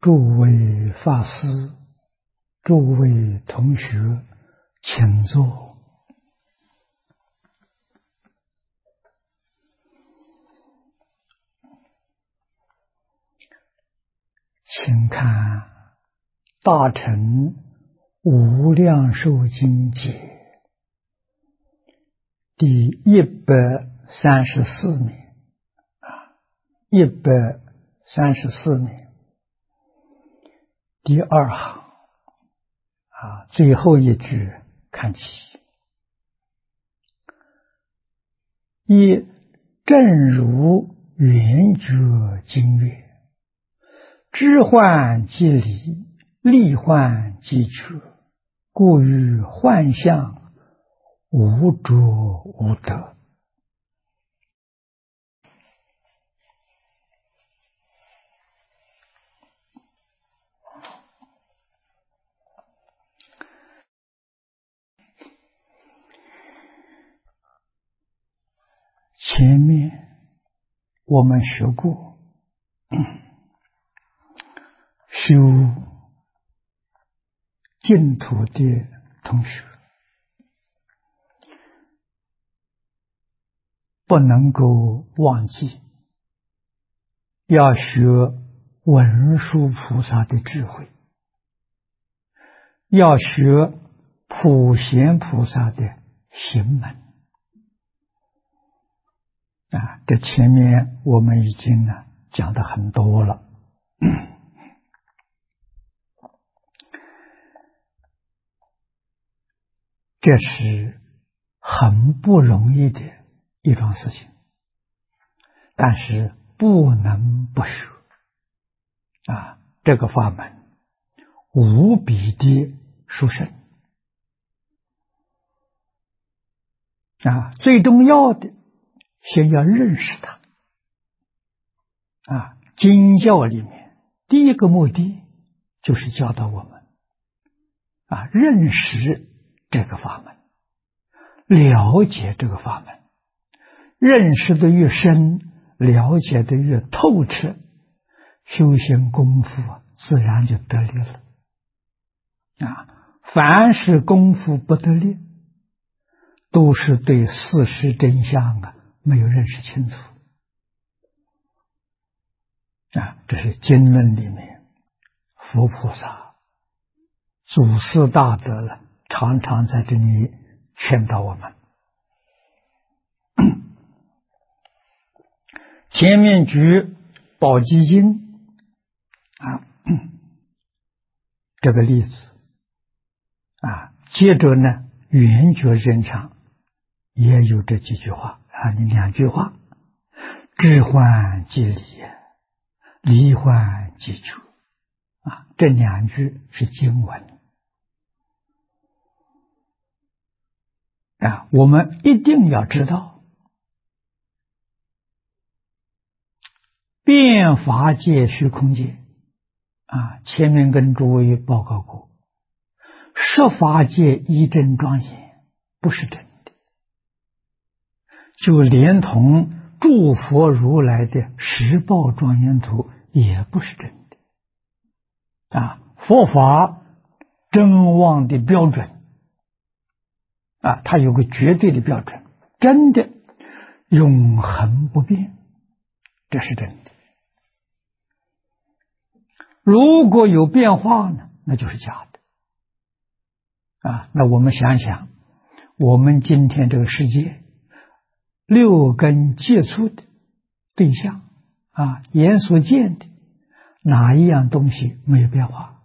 诸位法师、诸位同学，请坐。请看《大乘无量寿经解》第134面，134面第二行最后一句看起，亦正如圆觉经曰：知幻即理，理幻即觉，故于幻象无着无得。前面我们学过，修净土的同学不能够忘记，要学文殊菩萨的智慧，要学普贤菩萨的行门。这前面我们已经讲得很多了。这是很不容易的一桩事情，但是不能不学这个法门无比的殊胜最重要的先要认识它经教里面第一个目的就是教导我们认识这个法门，了解这个法门，认识的越深，了解的越透彻，修行功夫自然就得力了凡是功夫不得力，都是对事实真相没有认识清楚这是经论里面佛菩萨祖师大德常常在这里劝导我们。前面举宝积经这个例子接着圆觉真常也有这几句话两句话：知幻即理，理幻即觉这两句是经文我们一定要知道，变法界虚空界前面跟诸位报告过，十法界一真庄严不是真的，就连同诸佛如来的十报庄严图也不是真的佛法真妄的标准它有个绝对的标准，真的永恒不变，这是真的。如果有变化呢，那就是假的那我们想想，我们今天这个世界六根接触的对象眼所见的哪一样东西没有变化？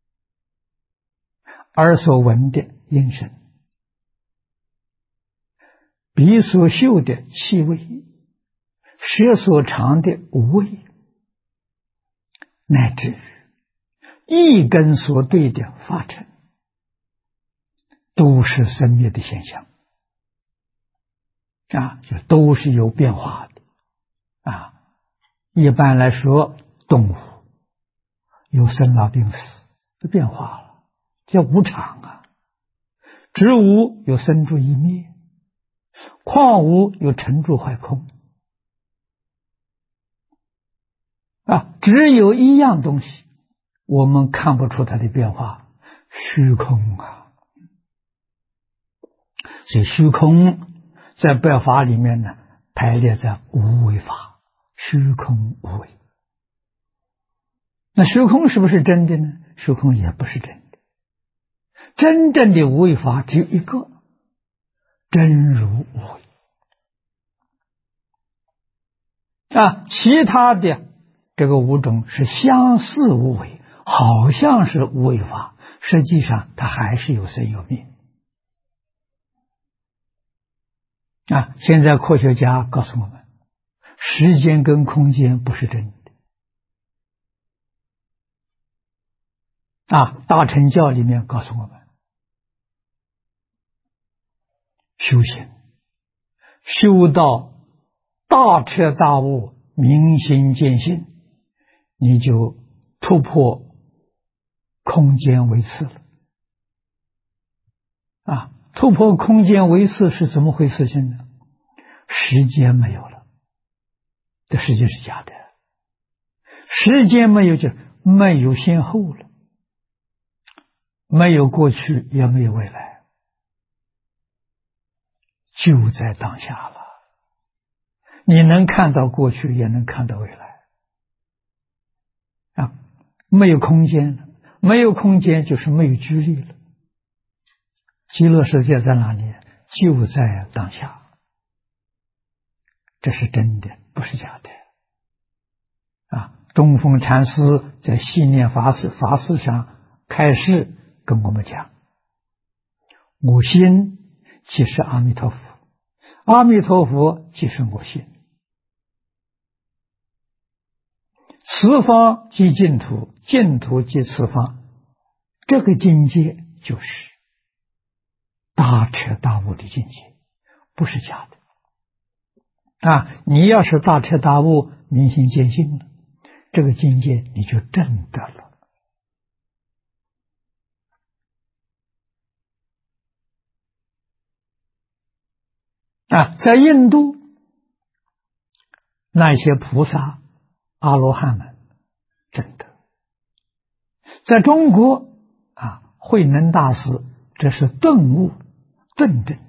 耳所闻的音声，鼻所嗅的气味，舌所尝的味，乃至于意根所对的法尘，都是生灭的现象就都是有变化的一般来说，动物有生老病死的变化了，叫无常植物有生住异灭，矿物有成住坏空只有一样东西我们看不出它的变化，虚空啊。所以虚空在百法里面呢，排列在无为法，虚空无为。那虚空是不是真的呢？虚空也不是真的。真正的无为法只有一个，真如无为啊，其他的这个五种是相似无为，好像是无为法，实际上它还是有生有灭啊。现在科学家告诉我们，时间跟空间不是真的啊。大乘教里面告诉我们，修行修到大彻大悟、明心见性，你就突破空间维次了啊！突破空间维次是怎么回事情呢？时间没有了，这世界是假的，时间没有就没有先后了，没有过去也没有未来，就在当下了。你能看到过去，也能看到未来啊！没有空间了，没有空间就是没有距离了。极乐世界在哪里？就在当下，这是真的，不是假的啊！中峰禅师在系念法事上开示跟我们讲，我心即是阿弥陀佛，阿弥陀佛即是我心，此方即净土，净土即此方，这个境界就是大彻大悟的境界，不是假的啊！你要是大彻大悟、明心见性了，这个境界你就证得了啊！在印度，那些菩萨、阿罗汉们证得；在中国啊，慧能大师这是顿悟、顿证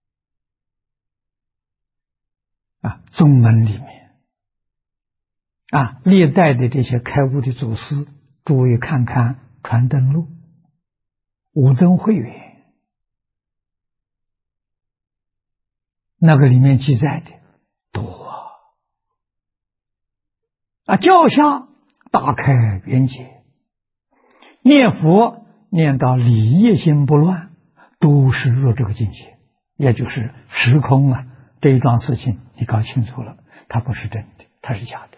啊。宗门里面啊，历代的这些开悟的祖师，诸位看看《传灯录》《五灯会元》，那个里面记载的多啊！教下大开圆解，念佛念到理业心不乱，都是入这个境界，也就是时空啊。这一桩事情你搞清楚了，它不是真的，它是假的。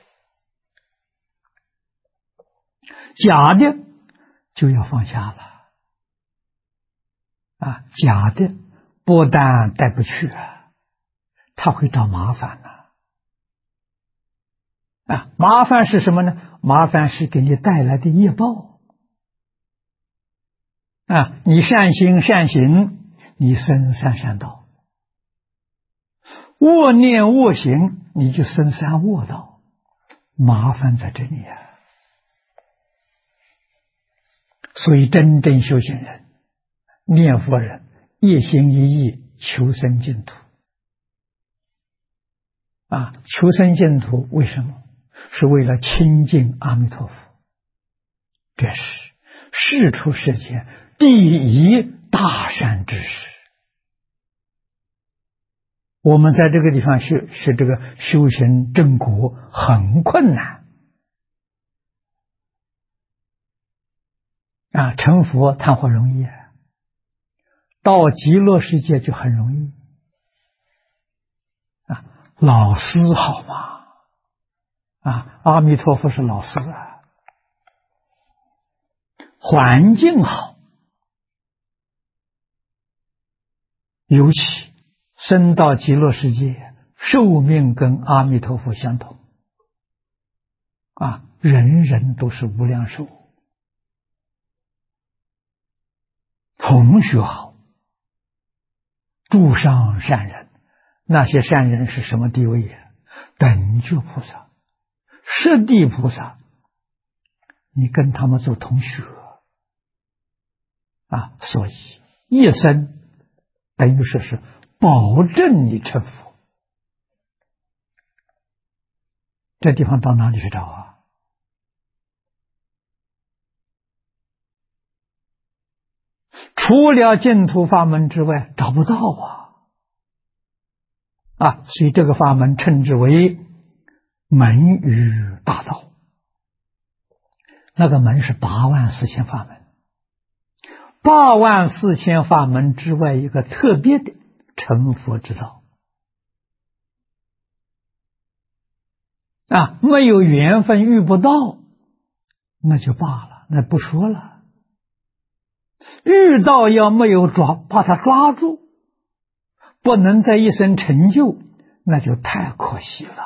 假的就要放下了啊！假的不但带不去啊，它会找麻烦啊！麻烦是什么呢？麻烦是给你带来的业报啊！你善心善行，你生三善道；恶念恶行，你就生三恶道。麻烦在这里啊！所以真正修行人、念佛人一心一意求生净土啊！求生净土为什么？是为了亲近阿弥陀佛，这是世出世间第一大善之事。我们在这个地方是这个修行正果很困难啊！成佛谈何容易啊！到极乐世界就很容易啊！老师好吗？啊，阿弥陀佛是老师啊！环境好，尤其升到极乐世界，寿命跟阿弥陀佛相同啊，人人都是无量寿。同学好，诸上善人，那些善人是什么地位呀？等觉菩萨、十地菩萨， 你跟他们做同学啊，所以一生等于说是保证你成佛。这地方到哪里去找啊？除了净土法门之外，找不到啊！所以这个法门称之为门语大道。那个门是84000法门，84000法门之外一个特别的成佛之道啊！没有缘分遇不到，那就罢了，那不说了。遇到要没有把它抓住，不能在一生成就，那就太可惜了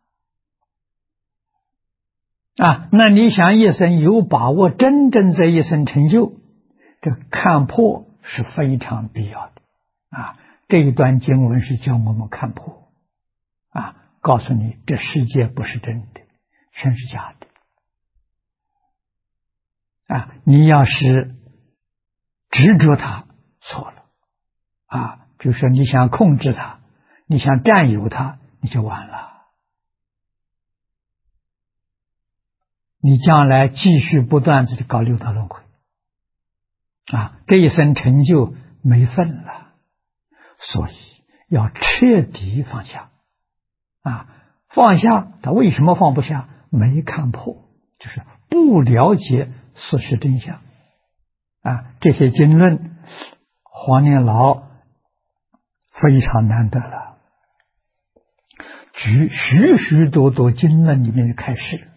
啊！那你想一生有把握真正在一生成就，这看破是非常必要的啊！这一段经文是教我们看破啊，告诉你这世界不是真的，全是假的啊！你要是执着它，错了啊！比如说你想控制它，你想占有它，你就完了。你将来继续不断的搞六道轮回啊，这一生成就没份了。所以要彻底放下啊！放下，他为什么放不下？没看破，就是不了解事实真相啊！这些经论，黄念老非常难得了，举许许多多经论里面的开示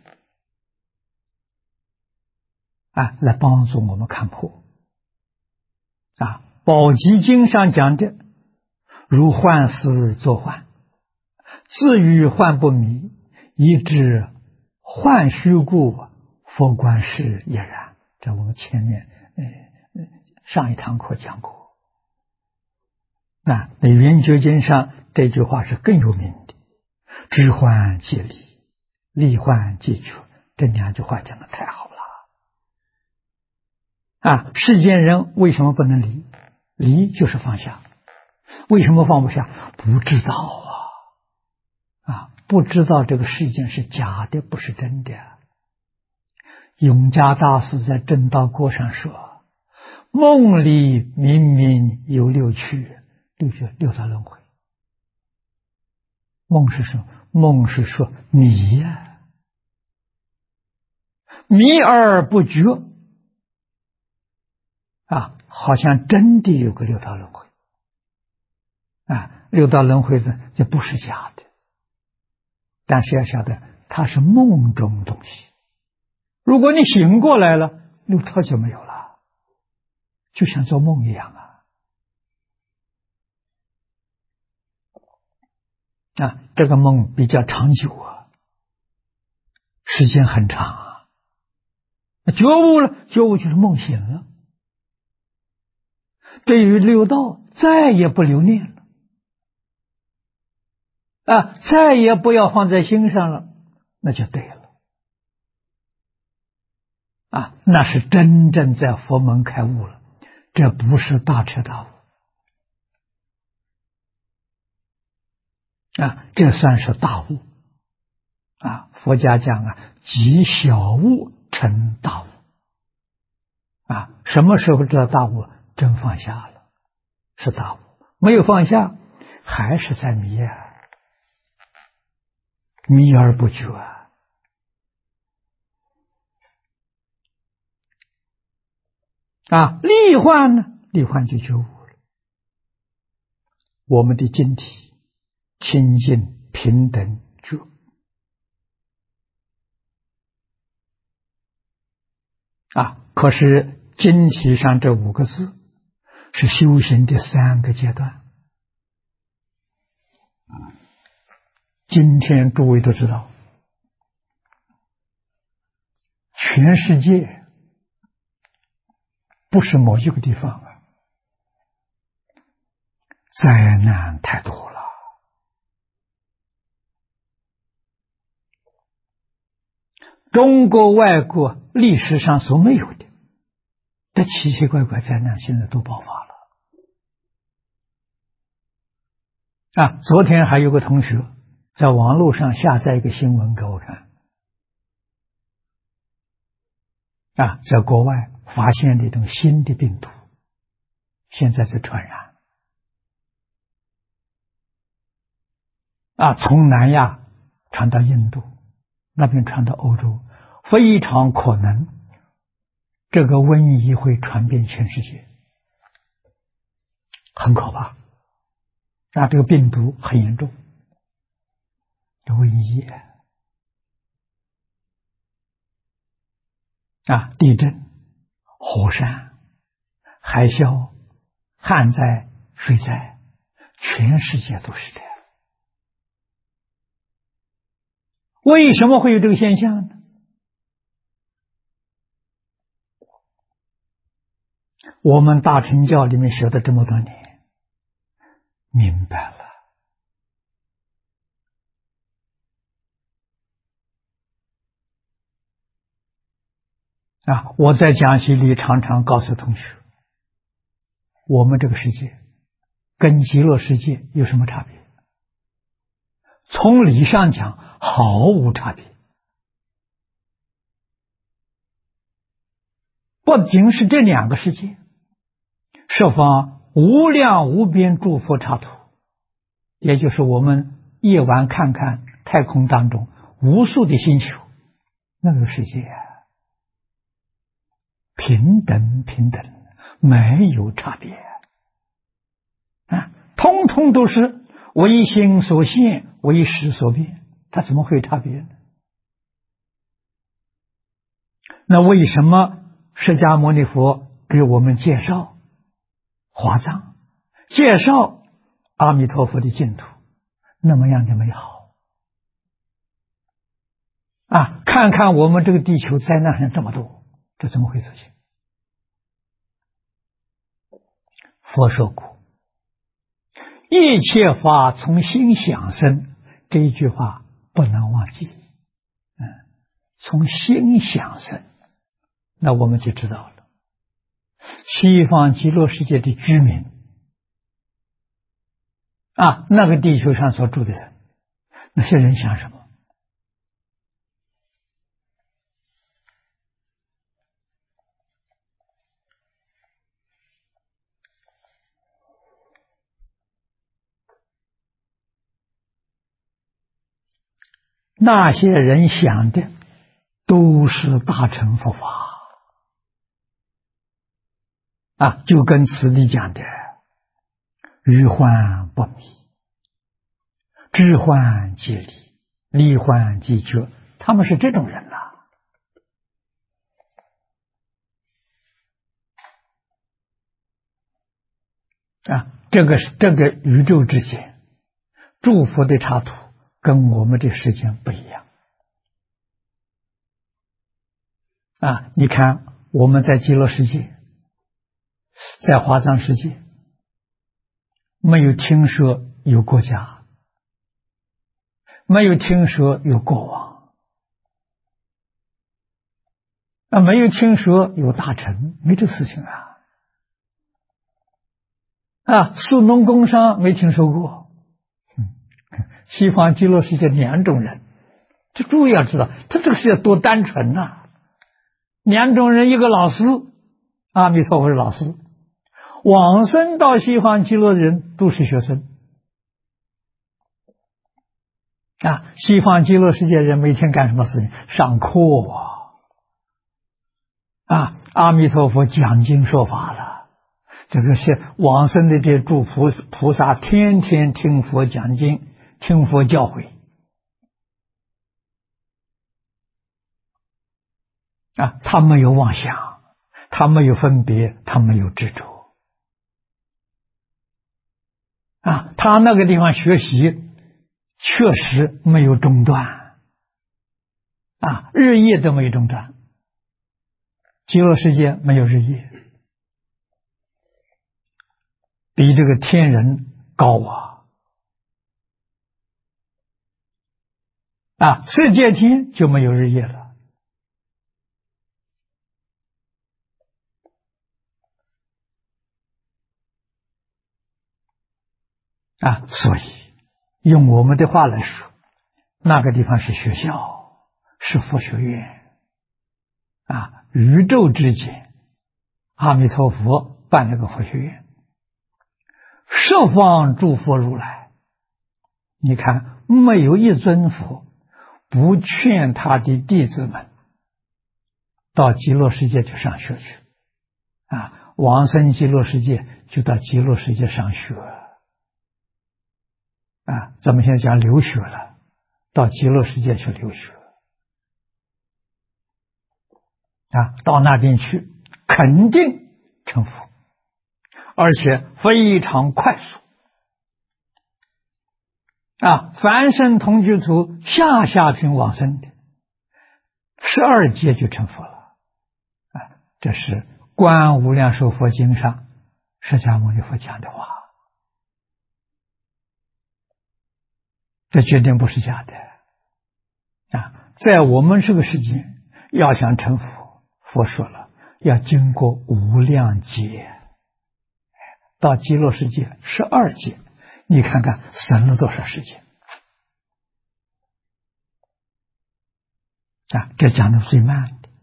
啊，来帮助我们看破啊。宝积经上讲的，如幻思作幻，自欲幻不迷，以致幻虚故，佛观是也然。这我们前面上一堂课讲过。那圆觉经上这句话是更有名的，知幻即离，离幻即觉，这2句话讲的太好了啊！世间人为什么不能离？离就是放下。为什么放不下？不知道啊！不知道这个世界是假的，不是真的。永嘉大师在正道过上说，梦里明明有六趣，六道轮回。梦是什么？梦是说迷呀，迷而不觉啊，好像真的有个六道轮回啊！六道轮回的这不是假的，但是要晓得它是梦中东西。如果你醒过来了，六道就没有了，就像做梦一样啊！这个梦比较长久啊，时间很长啊。觉悟了，觉悟就是梦醒了，对于六道再也不留念了啊，再也不要放在心上了，那就对了啊，那是真正在佛门开悟了，这不是大彻大悟啊，这算是大悟啊。佛家讲啊，积小悟成大悟啊。什么时候知道大悟？真放下了，是大悟。没有放下，还是在迷啊，迷而不觉啊。离幻呢？离幻就觉悟了。我们的经体清净平等觉啊，可是经体上这5个字是修行的3个阶段。今天诸位都知道，全世界不是某一个地方啊，灾难太多了。 中国、外国历史上所没有的，这奇奇怪怪灾难现在都爆发了。昨天还有个同学在网络上下载一个新闻给我看，在国外发现了一种新的病毒，现在在传染。从南亚传到印度，那边传到欧洲，非常可能这个瘟疫会传遍全世界，很可怕。这个病毒很严重，瘟疫地震、火山、海啸、旱灾、水灾，全世界都是这样。为什么会有这个现象呢？我们大乘教里面学的这么多年，明白了。我在讲习里常常告诉同学，我们这个世界跟极乐世界有什么差别？从理上讲，毫无差别。不仅是这两个世界，设方无量无边诸佛刹土，也就是我们夜晚看看太空当中无数的星球，那个世界平等，没有差别通通都是唯心所现，唯识所变，它怎么会有差别呢？那为什么释迦牟尼佛给我们介绍华藏，介绍阿弥陀佛的净土那么样的美好看看我们这个地球灾难上这么多，这怎么会出现？佛说过，一切法从心想生，这一句话不能忘记。从心想生，那我们就知道了，西方极乐世界的居民那个地球上所住的人，那些人想什么？那些人想的都是大乘佛法就跟此地讲的愚幻不迷，知幻即离，离幻即觉，他们是这种人这个宇宙之间，诸佛的刹土跟我们的时间不一样你看我们在极乐世界，在华藏世界，没有听说有国家，没有听说有国王没有听说有大臣，没这事情士农工商没听说过。西方极乐世界两种人，这诸位要知道，他这个世界多单纯两种人，一个老师，阿弥陀佛是老师，往生到西方极乐的人都是学生西方极乐世界人每天干什么事情？上课阿弥陀佛讲经说法了，这个是往生的这诸菩萨天天听佛讲经，听佛教诲他没有妄想，他没有分别，他没有执着他那个地方学习确实没有中断日夜都没有中断。极乐世界没有日夜，比这个天人高世界天就没有日夜了， 所以用我们的话来说，那个地方是学校，是佛学院宇宙之间，阿弥陀佛办了个佛学院，十方诸佛如来，你看没有一尊佛不劝他的弟子们到极乐世界去上学去往生极乐世界就到极乐世界上学咱们现在讲留学了，到极乐世界去留学到那边去肯定成佛，而且非常快速凡圣同居土下品往生的12劫就成佛了这是观无量寿佛经上释迦牟尼佛讲的话，这绝对不是假的在我们这个世界要想成佛，佛说了要经过无量劫，到极乐世界12劫，你看看省了多少时间这讲的最慢的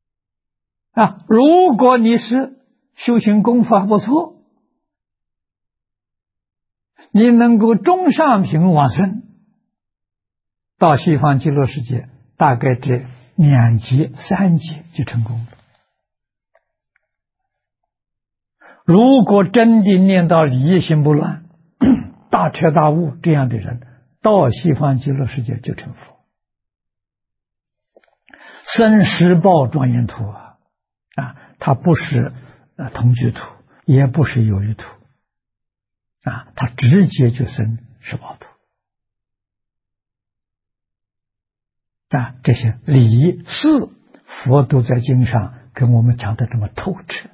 如果你是修行功夫还不错，你能够中上品往生，到西方极乐世界大概这2劫3劫就成功了。如果真的念到理业心不乱大彻大悟这样的人，到西方极乐世界就成佛，生实报庄严土它不是同居土，也不是有余土它直接就生实报土这些理事佛都在经上跟我们讲的这么透彻，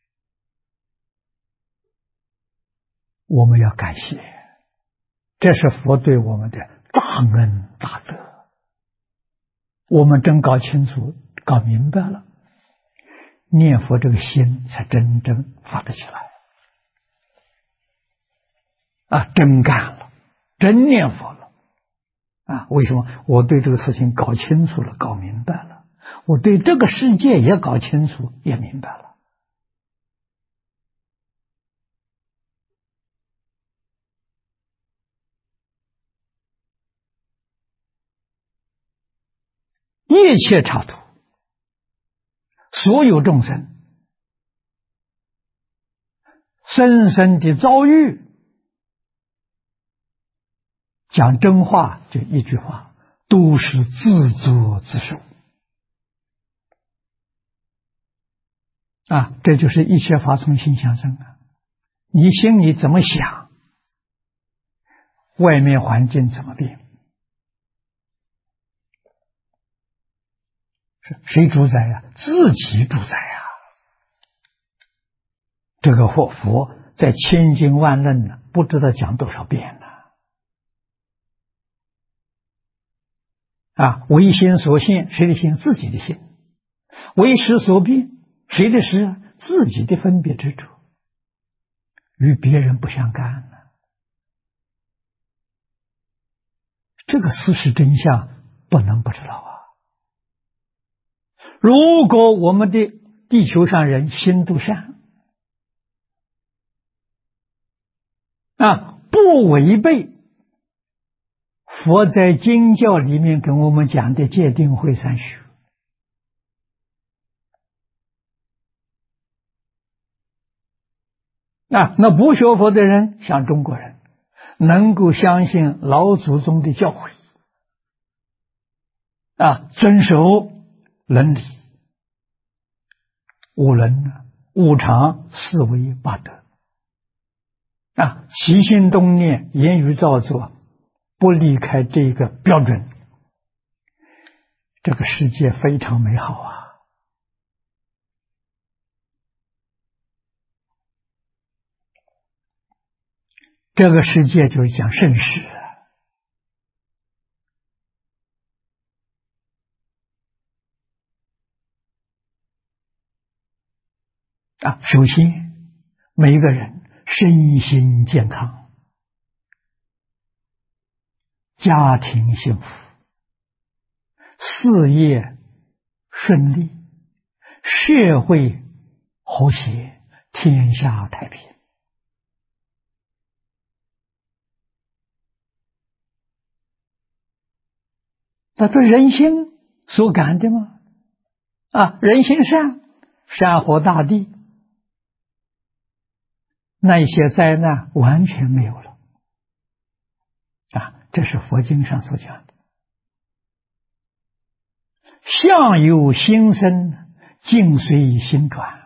我们要感谢，这是佛对我们的大恩大德，我们真搞清楚搞明白了，念佛这个心才真正发得起来真干了，真念佛了为什么？我对这个事情搞清楚了，搞明白了，我对这个世界也搞清楚也明白了。一切刹土，所有众生深深的遭遇，讲真话就一句话，都是自作自受这就是一切法从心想生你心里怎么想，外面环境怎么变，谁主宰自己主宰这个佛在千经万论不知道讲多少遍唯心所现，谁的心？自己的心。唯识所变，谁的识？自己的分别执着，与别人不相干这个事实真相不能不知道如果我们的地球上人心都善不违背佛在经教里面跟我们讲的戒定慧三学那不学佛的人，像中国人能够相信老祖宗的教诲遵守伦理五伦五常四维八德起心动念言语造作不离开这个标准，这个世界非常美好这个世界就是讲圣事首先每一个人身心健康家庭幸福，事业顺利，社会和谐，天下太平。那这人心所感的吗？人心善，善和大地，那一些灾难完全没有了。这是佛经上所讲的。相由心生，境随心转。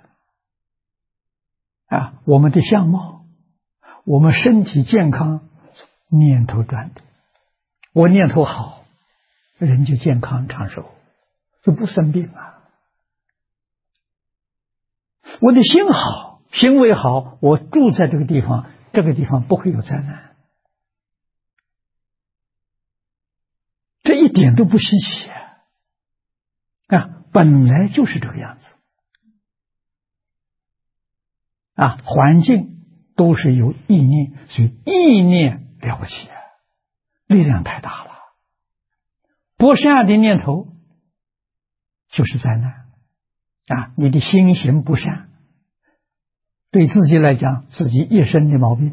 我们的相貌，我们身体健康，念头转的。我念头好，人就健康长寿，就不生病啊。我的心好，行为好，我住在这个地方，这个地方不会有灾难，这一点都不稀奇本来就是这个样子环境都是由意念，所以意念了不起力量太大了。不善的念头就是灾难你的心行不善，对自己来讲，自己一身的毛病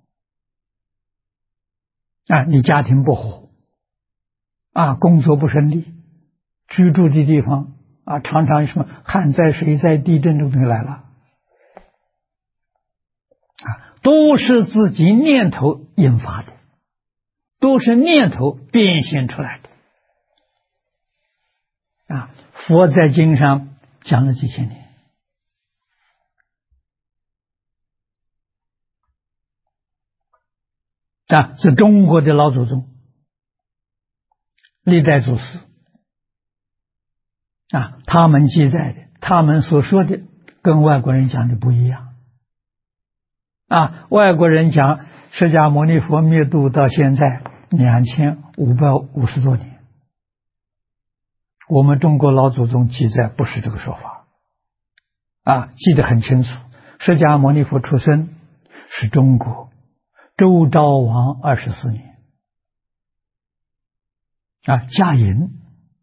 你家庭不和工作不顺利，居住的地方常常什么旱灾、水灾、地震这个东西来了都是自己念头引发的，都是念头变现出来的佛在经上讲了几千年是中国的老祖宗历代祖师他们记载的，他们所说的跟外国人讲的不一样外国人讲释迦牟尼佛灭度到现在2550多年，我们中国老祖宗记载不是这个说法记得很清楚。释迦牟尼佛出生是中国周昭王24年驾寅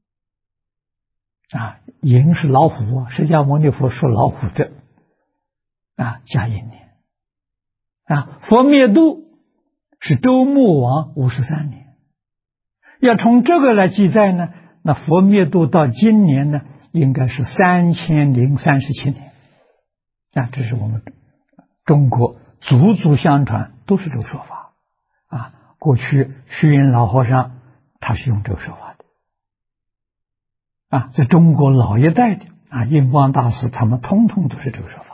寅是老虎释迦牟尼佛属老虎的驾寅年佛灭度是周穆王53年。要从这个来记载呢，那佛灭度到今年呢，应该是3037年这是我们中国祖祖相传都是这个说法过去虚云老和尚他是用这个说法的在中国老一代的印光大师他们通通都是这个说法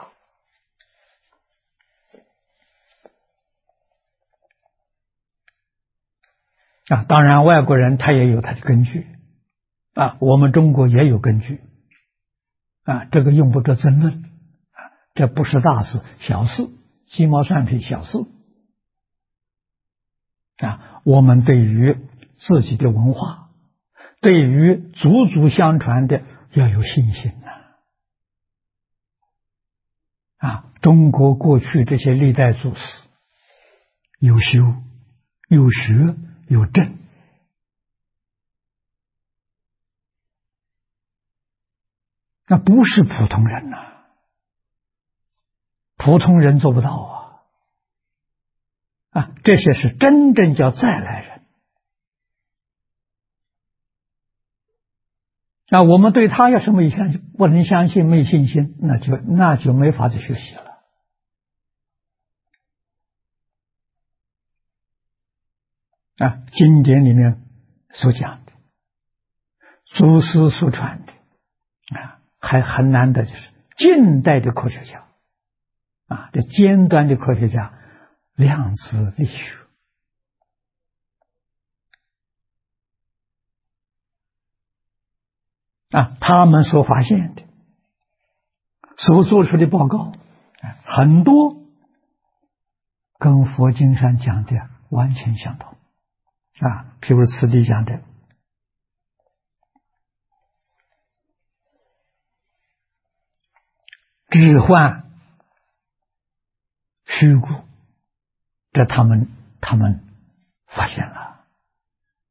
当然外国人他也有他的根据我们中国也有根据这个用不着争论这不是大事小事，鸡毛蒜皮小事我们对于自己的文化，对于祖祖相传的要有信心中国过去这些历代祖师有修有学有正那不是普通人普通人做不到这些是真正叫再来人我们对他要是没相信，不能相信，没信心，那就没法子学习了经典里面所讲的祖师所传的还很难得，就是近代的科学家这尖端的科学家量子力学他们所发现的所做出的报告很多跟佛经上讲的完全相同譬如此地讲的置换虚故，这他们发现了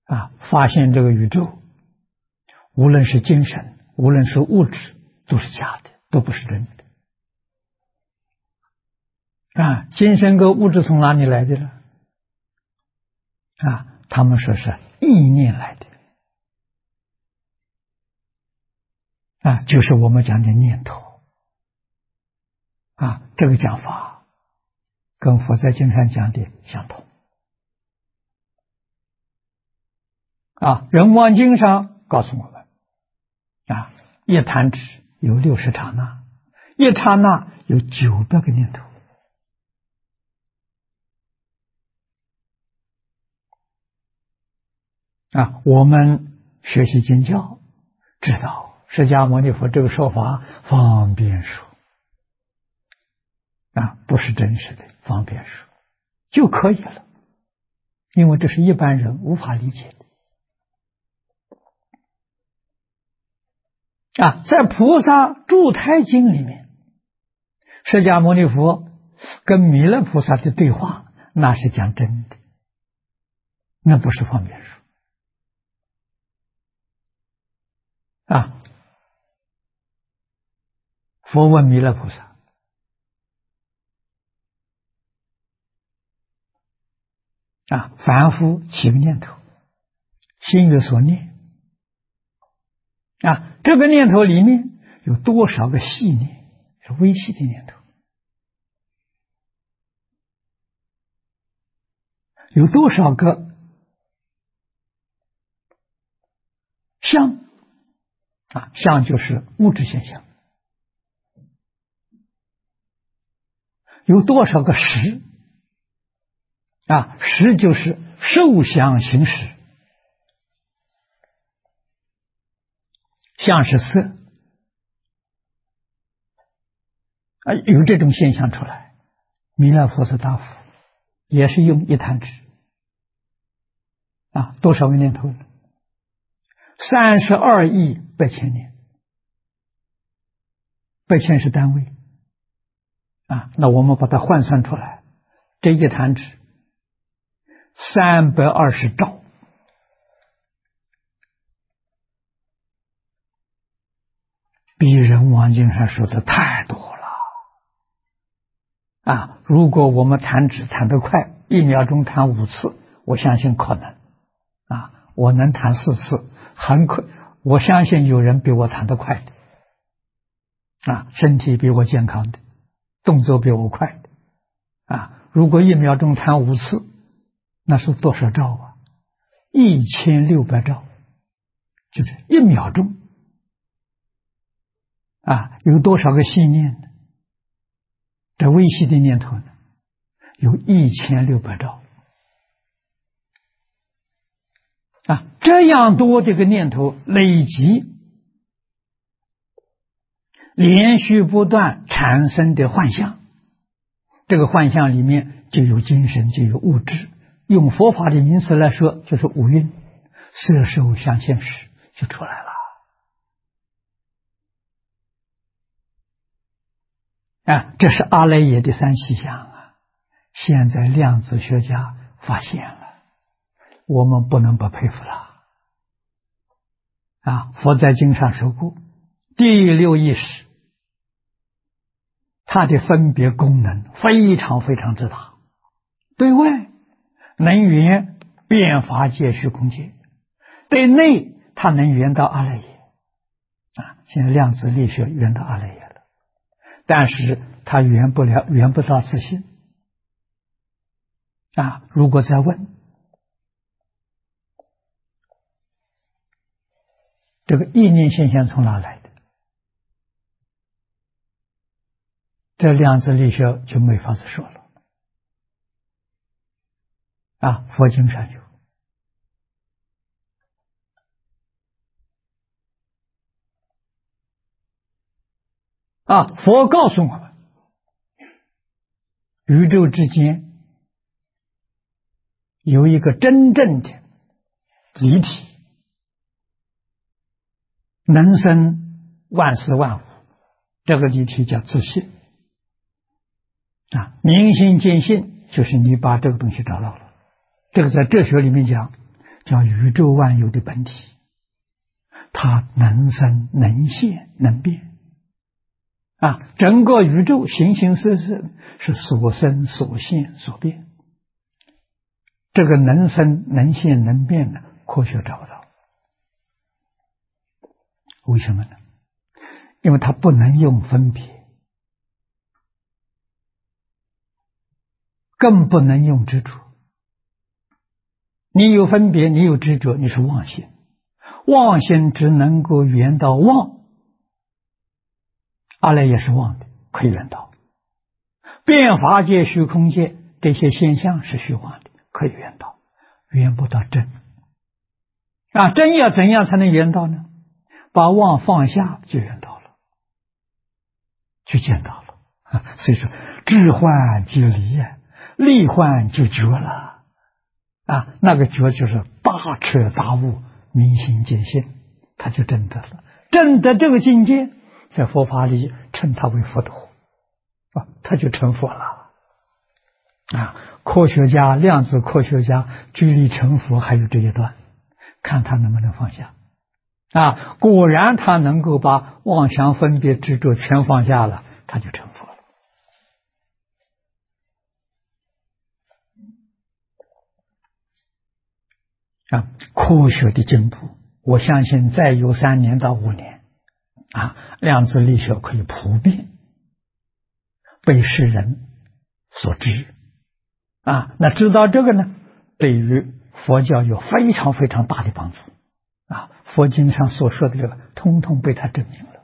发现这个宇宙，无论是精神，无论是物质，都是假的，都不是真的。精神跟物质从哪里来的呢？他们说是意念来的。就是我们讲的念头。这个讲法跟佛在经上讲的相同。人王经上告诉我们，一弹指有60刹那，一刹那有900个念头。我们学习经教，知道释迦牟尼佛这个说法方便说，不是真实的，方便说就可以了，因为这是一般人无法理解的。在菩萨住胎经里面，释迦牟尼佛跟弥勒菩萨的对话，那是讲真的，那不是方便说。佛问弥勒菩萨，凡夫起个念头，心有所念，这个念头里面有多少个细念，是微细的念头，有多少个相，相就是物质现象，有多少个识，识就是受想行识，相是色，有这种现象出来。弥勒菩萨大佛也是用一弹指，多少个念头？32亿8千年，8千是单位，那我们把它换算出来，这一弹指320兆，比人王经上说的太多了。如果我们弹指弹得快，1秒钟弹5次，我相信可能。我能弹4次，我相信有人比我弹得快的，身体比我健康的，动作比我快的，如果1秒钟弹5次，那是多少兆？1600兆，就是1秒钟，有多少个细念呢？这微细的念头呢，有1600兆。这样多这个念头累积，连续不断产生的幻象，这个幻象里面就有精神，就有物质，用佛法的名词来说，就是五蕴，色受想行识就出来了。这是阿赖耶的三细相现在量子学家发现了，我们不能不佩服了。佛在经上说过，第6意识它的分别功能非常非常之大，对外能缘变法界虚空界，对内它能缘到阿赖耶。现在量子力学缘到阿赖耶了，但是它缘不到自性。如果再问这个意念现象从哪来的，这量子力学就没法子说了。佛经上有。佛告诉我们，宇宙之间有一个真正的离体，能生万事万物，这个离体叫自性。明心见性，就是你把这个东西找到了。这个在哲学里面讲， 叫宇宙万有的本体，它能生能现能变整个宇宙形形色色是所生所现所变，这个能生能现能变的科学找不到。为什么呢？因为它不能用分别，更不能用执着。你有分别，你有执着，你是妄心，妄心只能够缘到妄，阿赖也是妄的，可以缘到。变法界、虚空界这些现象是虚幻的，可以缘到，缘不到真。真要怎样才能缘到呢？把妄放下就缘到了，就见到了。所以说智幻即离呀，离幻就觉了。那个觉就是大彻大悟，明心见性，他就证得了。证得这个境界，在佛法里称他为佛陀，他就成佛了。科学家、量子科学家距离成佛还有这一段，看他能不能放下。果然他能够把妄想分别执着全放下了，他就成佛了。科学的进步，我相信再有3年到5年，量子力学可以普遍被世人所知。那知道这个呢，对于佛教有非常非常大的帮助。佛经上所说的这个，通通被他证明了。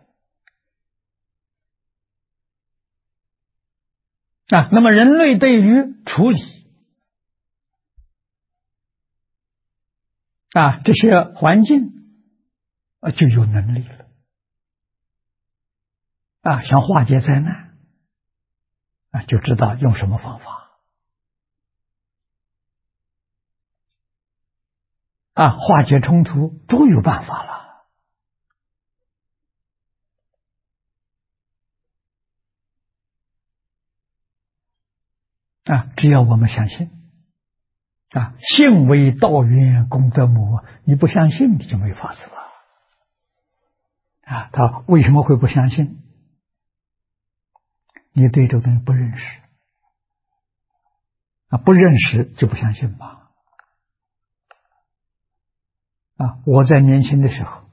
那么人类对于处理这些环境就有能力了。想化解灾难就知道用什么方法。化解冲突都有办法了。只要我们相信。信为道源，功德母。你不相信，你就没法子了。他为什么会不相信？你对这个东西不认识。不认识就不相信吧。我在年轻的时候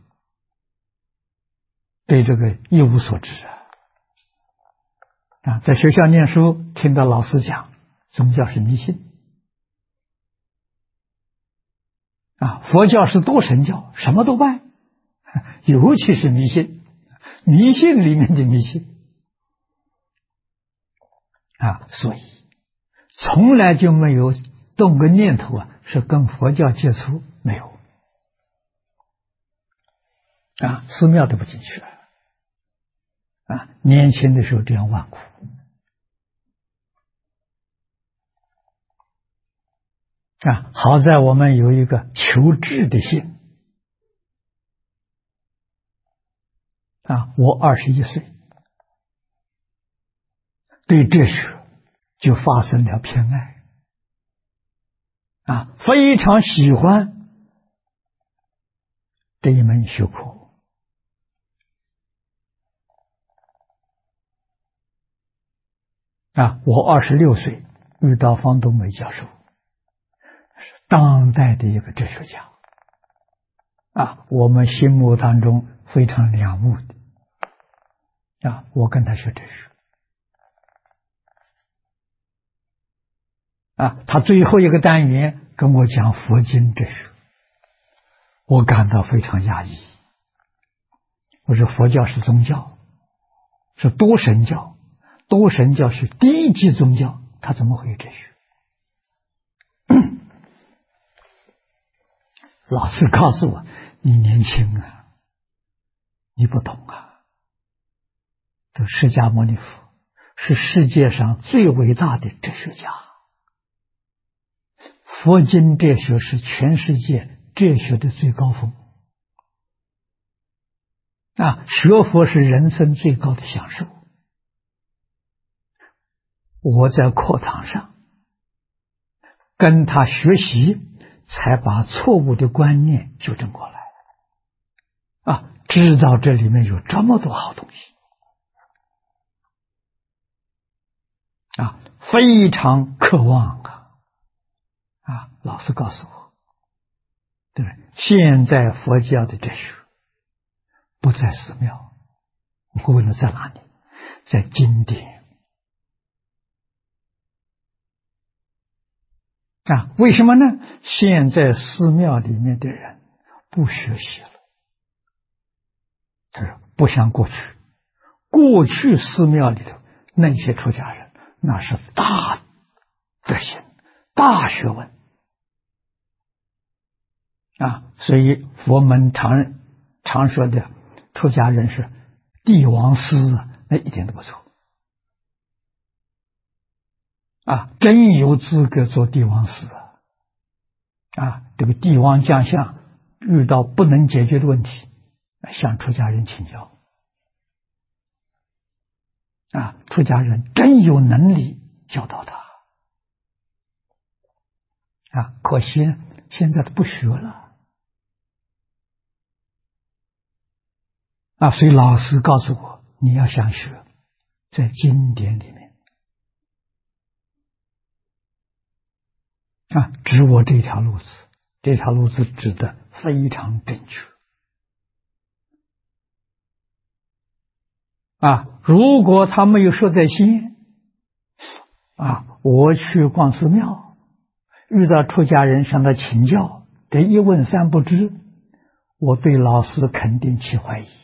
对这个一无所知在学校念书，听到老师讲宗教是迷信佛教是多神教，什么都拜，尤其是迷信，迷信里面的迷信所以从来就没有动个念头是跟佛教接触，没有寺庙都不进去年轻的时候这样顽固好在我们有一个求知的心我21岁对哲学就发生了偏爱非常喜欢这一门学科我26岁遇到方东梅教授，是当代的一个哲学家我们心目当中非常仰慕的我跟他学哲学他最后一个单元跟我讲佛经哲学，我感到非常压抑。我说佛教是宗教，是多神教，多神教是第一级宗教，他怎么会有哲学？老师告诉我，你年轻你不懂这释迦牟尼佛是世界上最伟大的哲学家，佛经哲学是全世界哲学的最高峰学佛是人生最高的享受。我在课堂上跟他学习才把错误的观念纠正过来。知道这里面有这么多好东西非常渴望老师告诉我，对不对？现在佛教的哲学不在寺庙，我问了在哪里？在经典为什么呢？现在寺庙里面的人不学习了。他说不像过去，过去寺庙里头那些出家人那是大德行、大学问所以佛门常说的出家人是帝王师那一点都不错真有资格做帝王师这个帝王将相遇到不能解决的问题，向出家人请教出家人真有能力教导他可惜现在都不学了所以老师告诉我，你要想学，在经典里面指我这条路子，这条路子指的非常正确如果他没有说在心我去逛寺庙，遇到出家人向他请教，得一问三不知，我对老师肯定起怀疑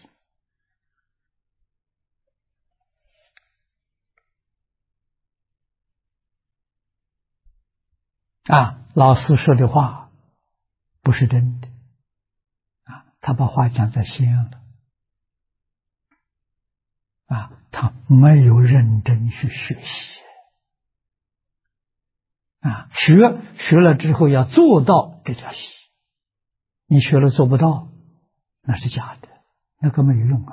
老师说的话不是真的他把话讲在心了他没有认真去学习学了之后要做到这叫习，你学了做不到那是假的，那个没有用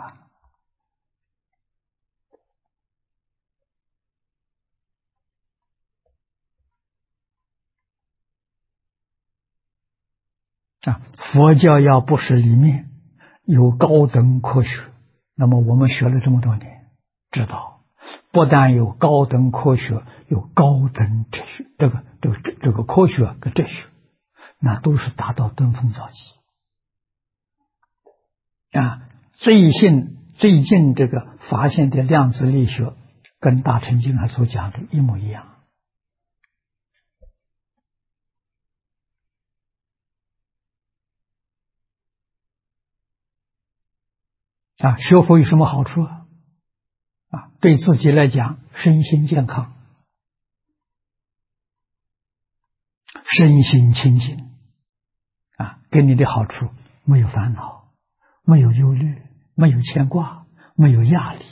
佛教要不是里面有高等科学，那么我们学了这么多年，知道不但有高等科学，有高等哲学，这个科学跟哲学，那都是达到登峰造极最近这个发现的量子力学，跟大乘经上所讲的一模一样学佛有什么好处对自己来讲，身心健康，身心清净给你的好处，没有烦恼，没有忧虑，没有牵挂，没有压力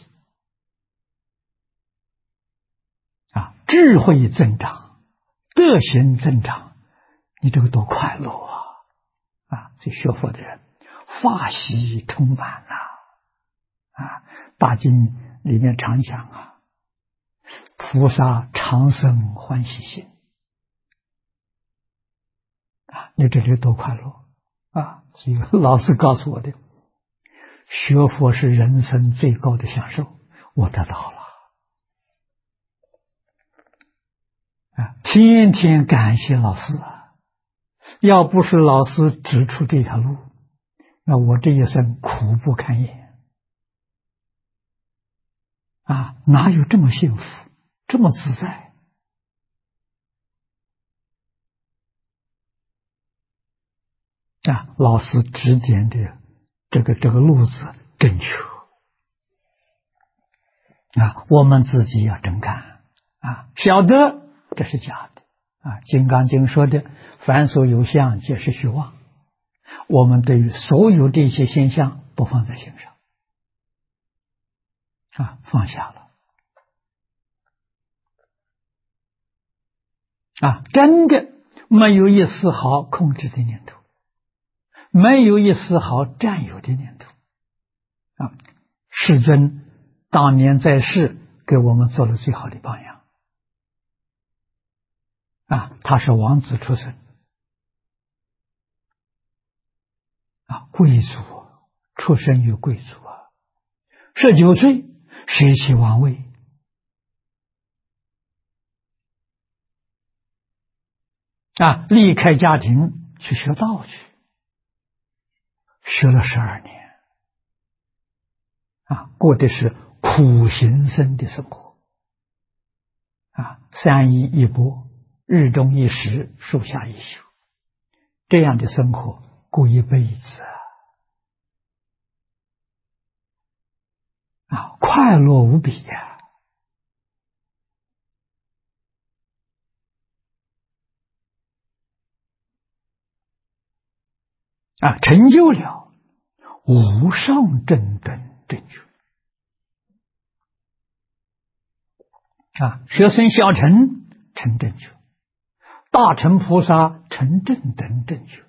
智慧增长，德行增长，你这个多快乐所以学佛的人法喜充满大经里面常讲菩萨长生欢喜心你这里多快乐所以老师告诉我的，学佛是人生最高的享受，我得到了天天感谢老师要不是老师指出这条路，那我这一生苦不堪言哪有这么幸福，这么自在老师指点的这个路子正确我们自己要真干晓得这是假的金刚经说的凡所有相皆是虚妄，我们对于所有这些现象不放在心上放下了真的没有一丝毫控制的念头，没有一丝毫占有的念头世尊当年在世给我们做了最好的榜样他是王子出身贵族出生于贵族19岁舍弃王位离开家庭去学道去，学了12年过的是苦行僧的生活3衣1钵，日中1食，树下1宿，这样的生活过一辈子快乐无比成就了无上正等正觉学生小乘成正觉，大乘菩萨成正等正觉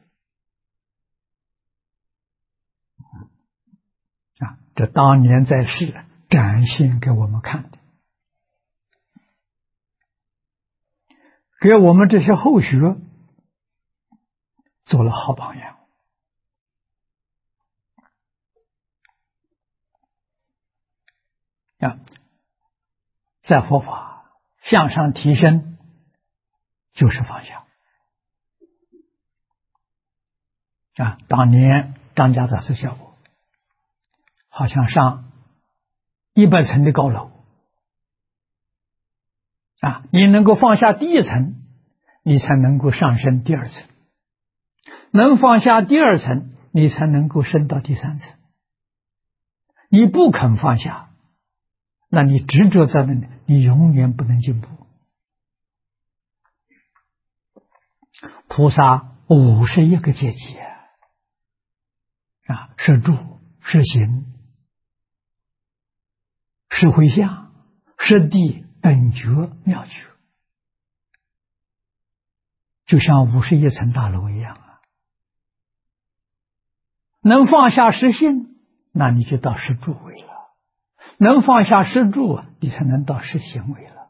这当年在世展现给我们看的，给我们这些后学做了好榜样在佛法向上提升就是方向当年张家大师教我，好像上100层的高楼你能够放下第1层，你才能够上升第2层，能放下第2层，你才能够升到第3层。你不肯放下，那你执着在那里，你永远不能进步。菩萨51个阶级是住是行是回向是地等觉妙觉，就像51层大楼一样能放下实性，那你就到实住位了；能放下实住，你才能到实行位了。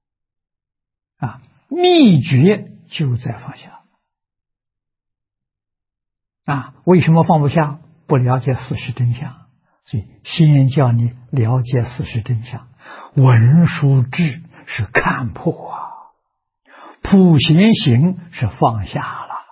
秘诀就在放下为什么放不下？不了解事实真相，所以先叫你了解事实真相。文殊智是看破普贤行是放下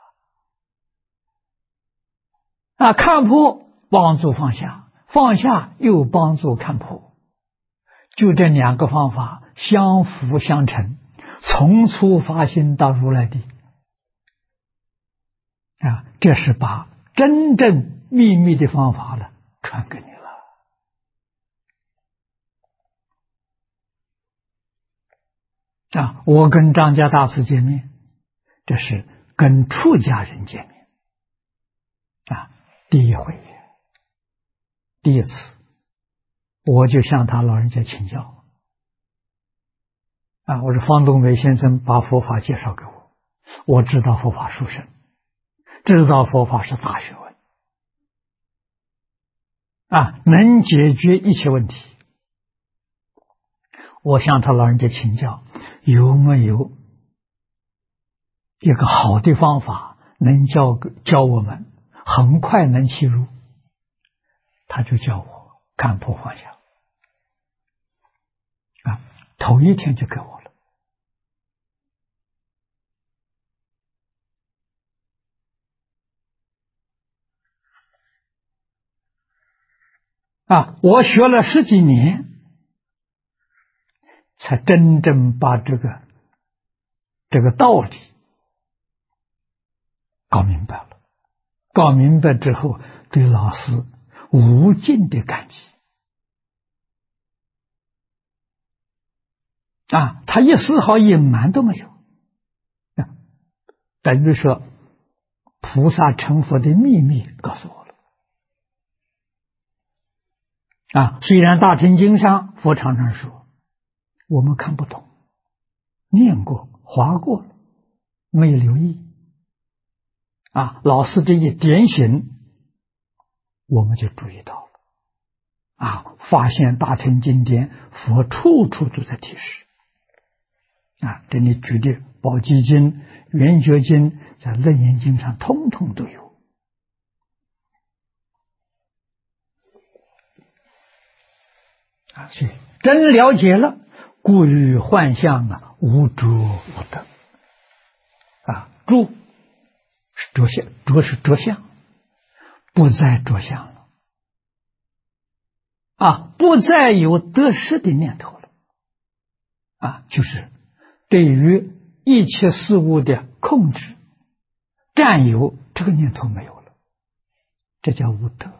了看破帮助放下，放下又帮助看破，就这2个方法相辅相成，从初发心到如来地这是把真正秘密的方法了传给你了我跟张家大师见面，这是跟出家人见面第一回第一次，我就向他老人家请教我说方东梅先生把佛法介绍给我，我知道佛法殊胜，知道佛法是大学问能解决一切问题。我向他老人家请教，有没有一个好的方法能教我们很快能契入？他就教我看破放下头一天就给我了我学了10几年才真正把这个道理搞明白了。搞明白之后，对老师无尽的感激他一丝毫隐瞒都没有等于说菩萨成佛的秘密告诉我了虽然大乘经上佛常常说我们看不懂，念过划过了，没留意老师这一点醒我们就注意到了发现大乘经典佛处处都在提示这里举的宝积经、圆觉经在楞严经上通通都有所以真了解了，故于幻象无着无得。着是着相，着是着相，不再着相了。不再有得失的念头了。就是对于一切事物的控制、占有，这个念头没有了，这叫无得。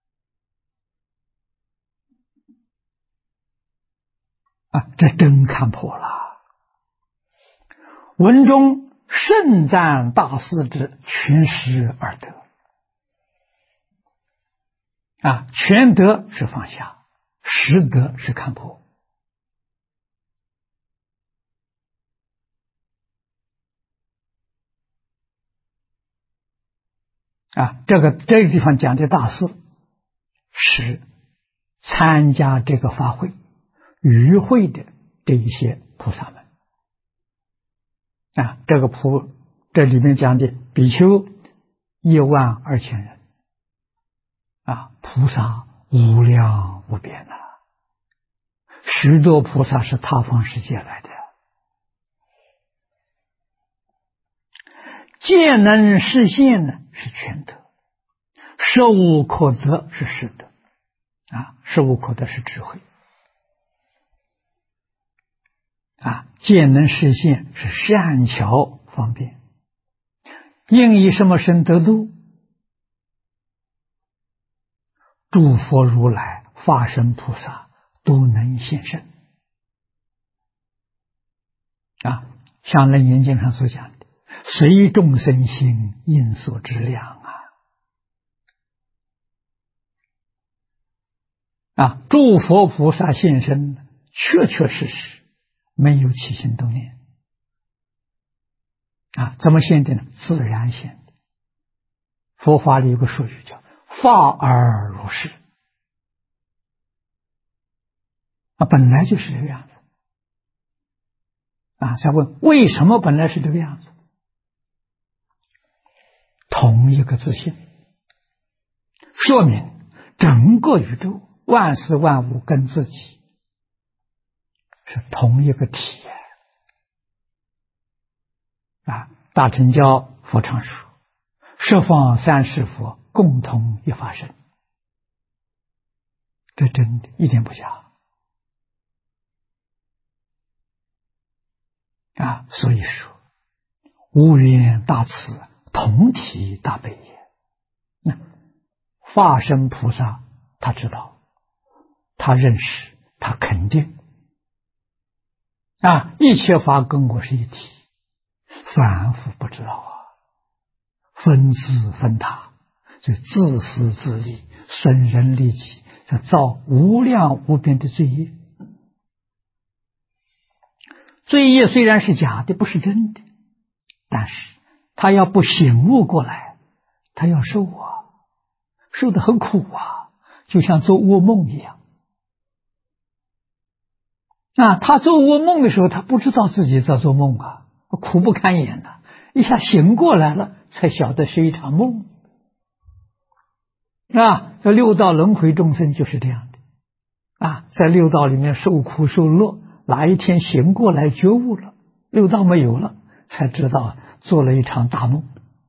这真看破了。文中盛赞大师之全实而得。全得是放下，实得是看破。这个地方讲的大师是参加这个法会与会的这一些菩萨们。这里面讲的比丘12000人。菩萨无量无边许多菩萨是他方世界来的。见能实现呢，是全德；实无可得是实德。实无可得是智慧。见能实现是善巧方便。应以什么身得度？诸佛如来、法身菩萨都能现身。像《楞严经》上所讲的，随众生心，应所知量诸佛菩萨现身，确确实实没有起心动念。怎么现的呢？自然现的。佛法里有个术语叫法而如是。本来就是这个样子。再问为什么本来是这个样子？同一个自性，说明整个宇宙万事万物跟自己是同一个体。大乘教佛常说，十方三世佛共同一法身，这真的一点不假。所以说无缘大慈，同体大悲也。法身菩萨他知道，他认识，他肯定一切法跟我是一体。凡夫不知道分自分他，就自私自利，损人利己，这造无量无边的罪业。罪业虽然是假的，不是真的，但是他要不醒悟过来，他要受受得很苦就像做噩梦一样。他做噩梦的时候，他不知道自己在做梦苦不堪言一下醒过来了，才晓得是一场梦。这六道轮回众生就是这样的在六道里面受苦受乐，哪一天醒过来觉悟了，六道没有了，才知道做了一场大梦。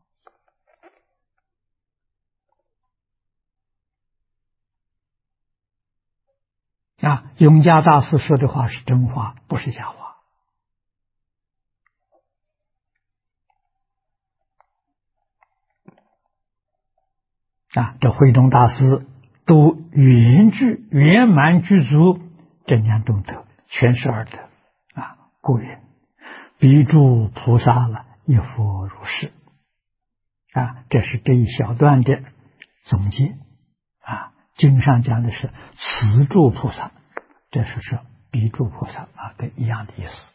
永嘉大师说的话是真话，不是假话。这慧中大师都圆满具足正念中德，全是二德故云彼诸菩萨亦复如是。这是这一小段的总结。经上讲的是此诸菩萨，这是说彼诸菩萨跟一样的意思，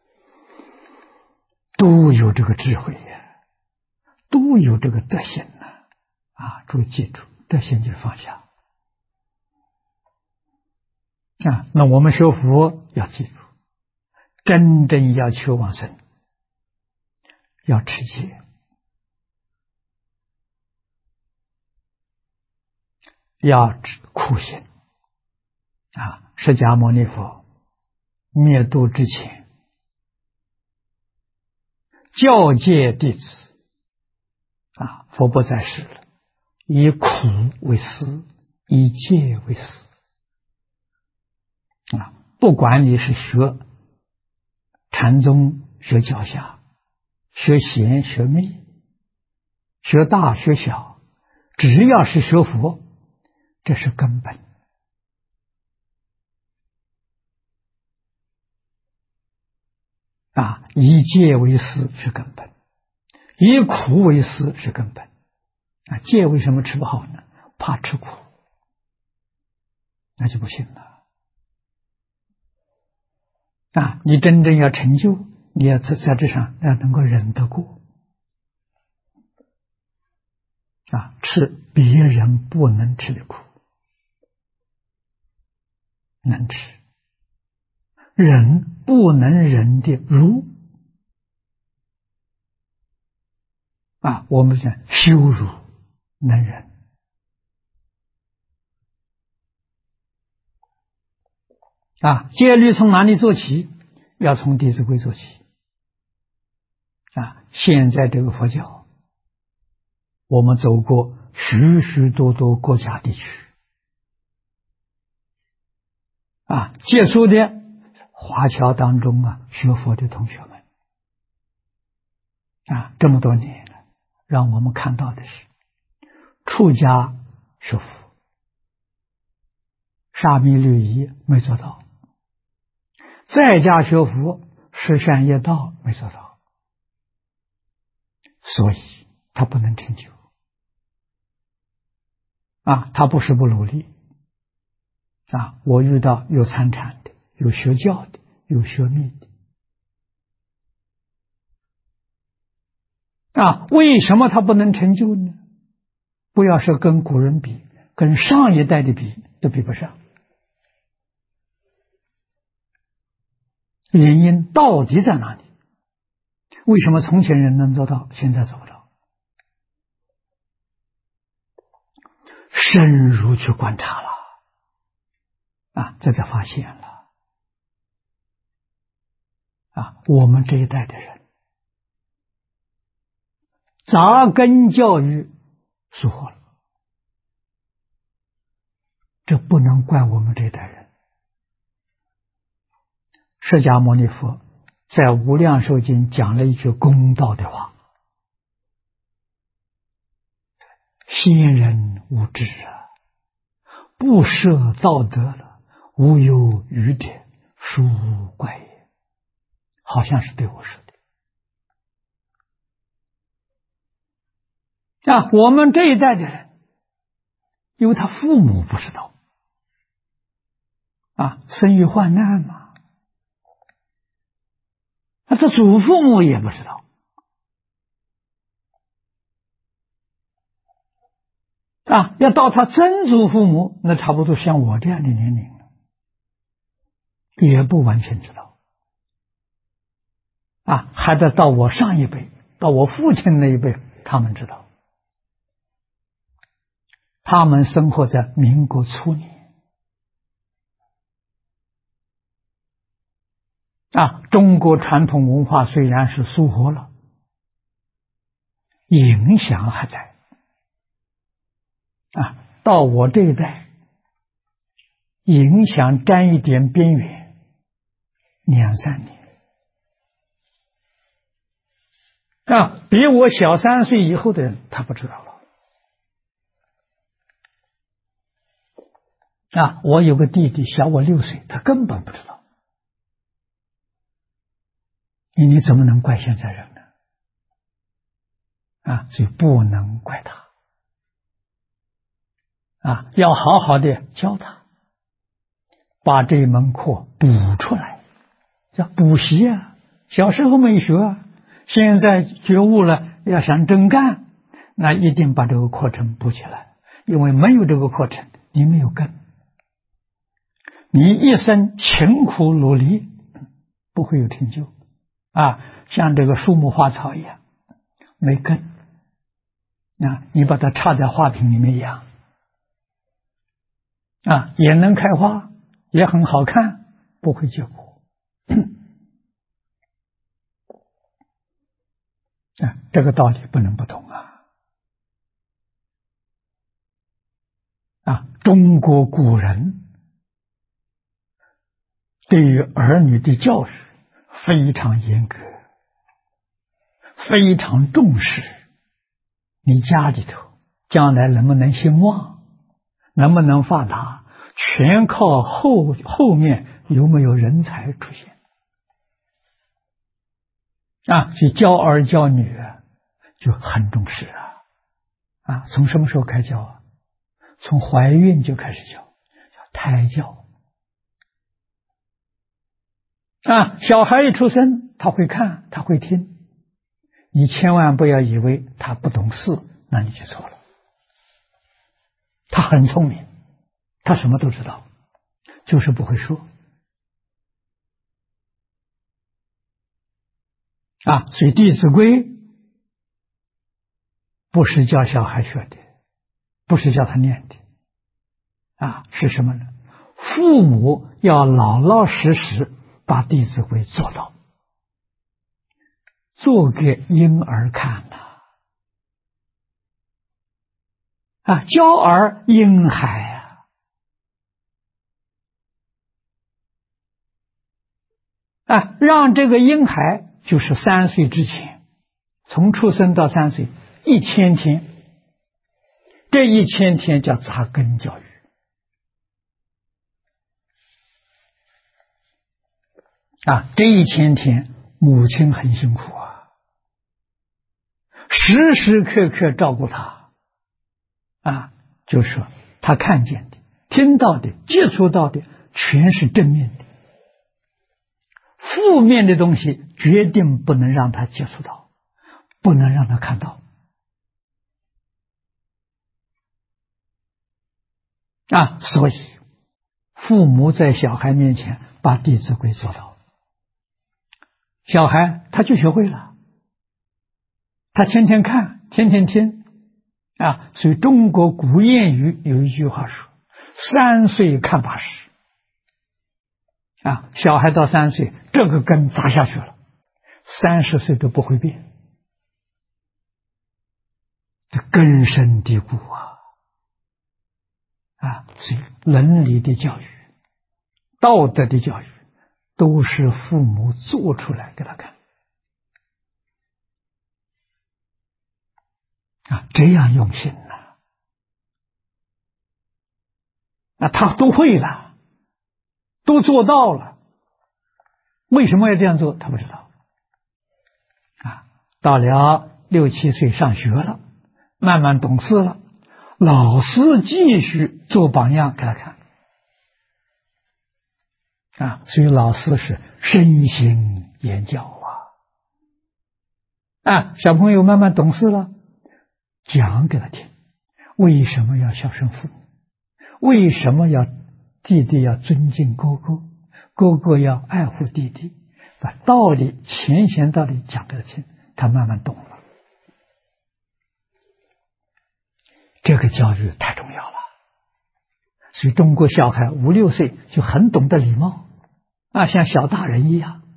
都有这个智慧都有这个德行注意记住，德行就是放下那我们学佛要记住，真正要求往生，要持戒，要苦行释迦牟尼佛灭度之前，教诫弟子佛不在世了，以苦为师，以戒为师不管你是学禅宗、学教下、学贤、学密、学大、学小，只要是学佛，这是根本以戒为师是根本，以苦为师是根本戒为什么吃不好呢？怕吃苦，那就不行了你真正要成就，你要在这上要能够忍得过吃别人不能吃的苦，能吃；忍不能忍的辱我们讲羞辱能忍戒律从哪里做起？要从《弟子规》做起现在这个佛教，我们走过许许多多国家地区接触的华侨当中学佛的同学们这么多年了，让我们看到的是出家学佛，沙弥律仪没做到，在家学佛十善业道没做到，所以他不能成就他不是不努力我遇到有参禅的，有学教的，有学密的为什么他不能成就呢？不要是跟古人比，跟上一代的比都比不上。原因到底在哪里？为什么从前人能做到，现在做不到？深入去观察了这才发现了我们这一代的人扎根教育疏忽了，这不能怪我们这一代人。释迦牟尼佛在《无量寿经》讲了一句公道的话：先人无知不设道德了，无有余点，殊无怪也。好像是对我说的我们这一代的人，因为他父母不知道生育患难嘛，他祖父母也不知道要到他曾祖父母，那差不多像我这样的年龄了，也不完全知道还得到我上一辈，到我父亲那一辈，他们知道。他们生活在民国初年中国传统文化虽然是疏忽了，影响还在到我这一代，影响沾一点边缘，2-3年比我小3岁以后的人他不知道了我有个弟弟小我6岁，他根本不知道。你怎么能怪现在人呢？所以不能怪他要好好的教他，把这一门课补出来，叫补习小时候没学现在觉悟了，要想真干，那一定把这个课程补起来，因为没有这个课程，你没有根，你一生勤苦努力不会有成就像这个树木花草一样没根你把它插在花瓶里面养也能开花， 也很好看，不会结果。这个道理不能不懂中国古人对于儿女的教育非常严格，非常重视你家里头将来能不能兴旺，能不能发达，全靠后面有没有人才出现所以教儿教女就很重视从什么时候开始教从怀孕就开始教，叫胎教小孩一出生，他会看，他会听，你千万不要以为他不懂事，那你就错了。他很聪明，他什么都知道，就是不会说所以《弟子规》不是教小孩学的，不是叫他念的是什么呢？父母要老老实实把《弟子规》做到，做给婴儿看教儿婴孩让这个婴孩就是3岁之前，从出生到3岁1000天，这1000天叫扎根教育这1000天母亲很辛苦时时刻刻照顾他就是说他看见的、听到的、接触到的全是正面的，负面的东西决定不能让他接触到，不能让他看到所以父母在小孩面前把《弟子规》做到，小孩他就学会了，他天天看，天天听所以中国古谚语有一句话说3岁看8十小孩到3岁这个根扎下去了，30岁都不会变，这根深蒂固所以伦理的教育、道德的教育都是父母做出来给他看这样用心他都会了，都做到了，为什么要这样做？他不知道到了6、7岁上学了，慢慢懂事了，老师继续做榜样给他看所以老师是身心言教小朋友慢慢懂事了，讲给他听，为什么要孝顺父母，为什么弟弟要尊敬哥哥，哥哥要爱护弟弟，把道理、前贤道理讲给他听，他慢慢懂了。这个教育太重要了，所以中国小孩5、6岁就很懂得礼貌像小大人一样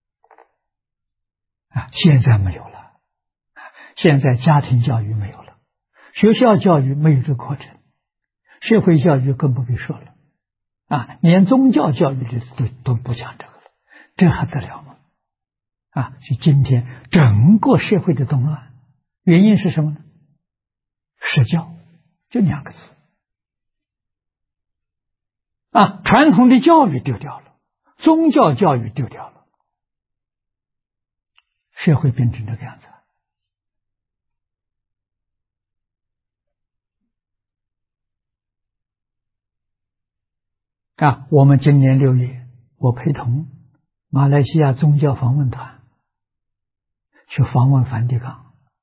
现在没有了，现在家庭教育没有了，学校教育没有这个课程，社会教育更不必说了连宗教教育里都不讲这个了，这还得了吗？所以今天整个社会的动乱，原因是什么呢？实教，就2个字传统的教育丢掉了，宗教教育丢掉了，社会变成这个样子我们今年6月，我陪同马来西亚宗教访问团去访问梵蒂冈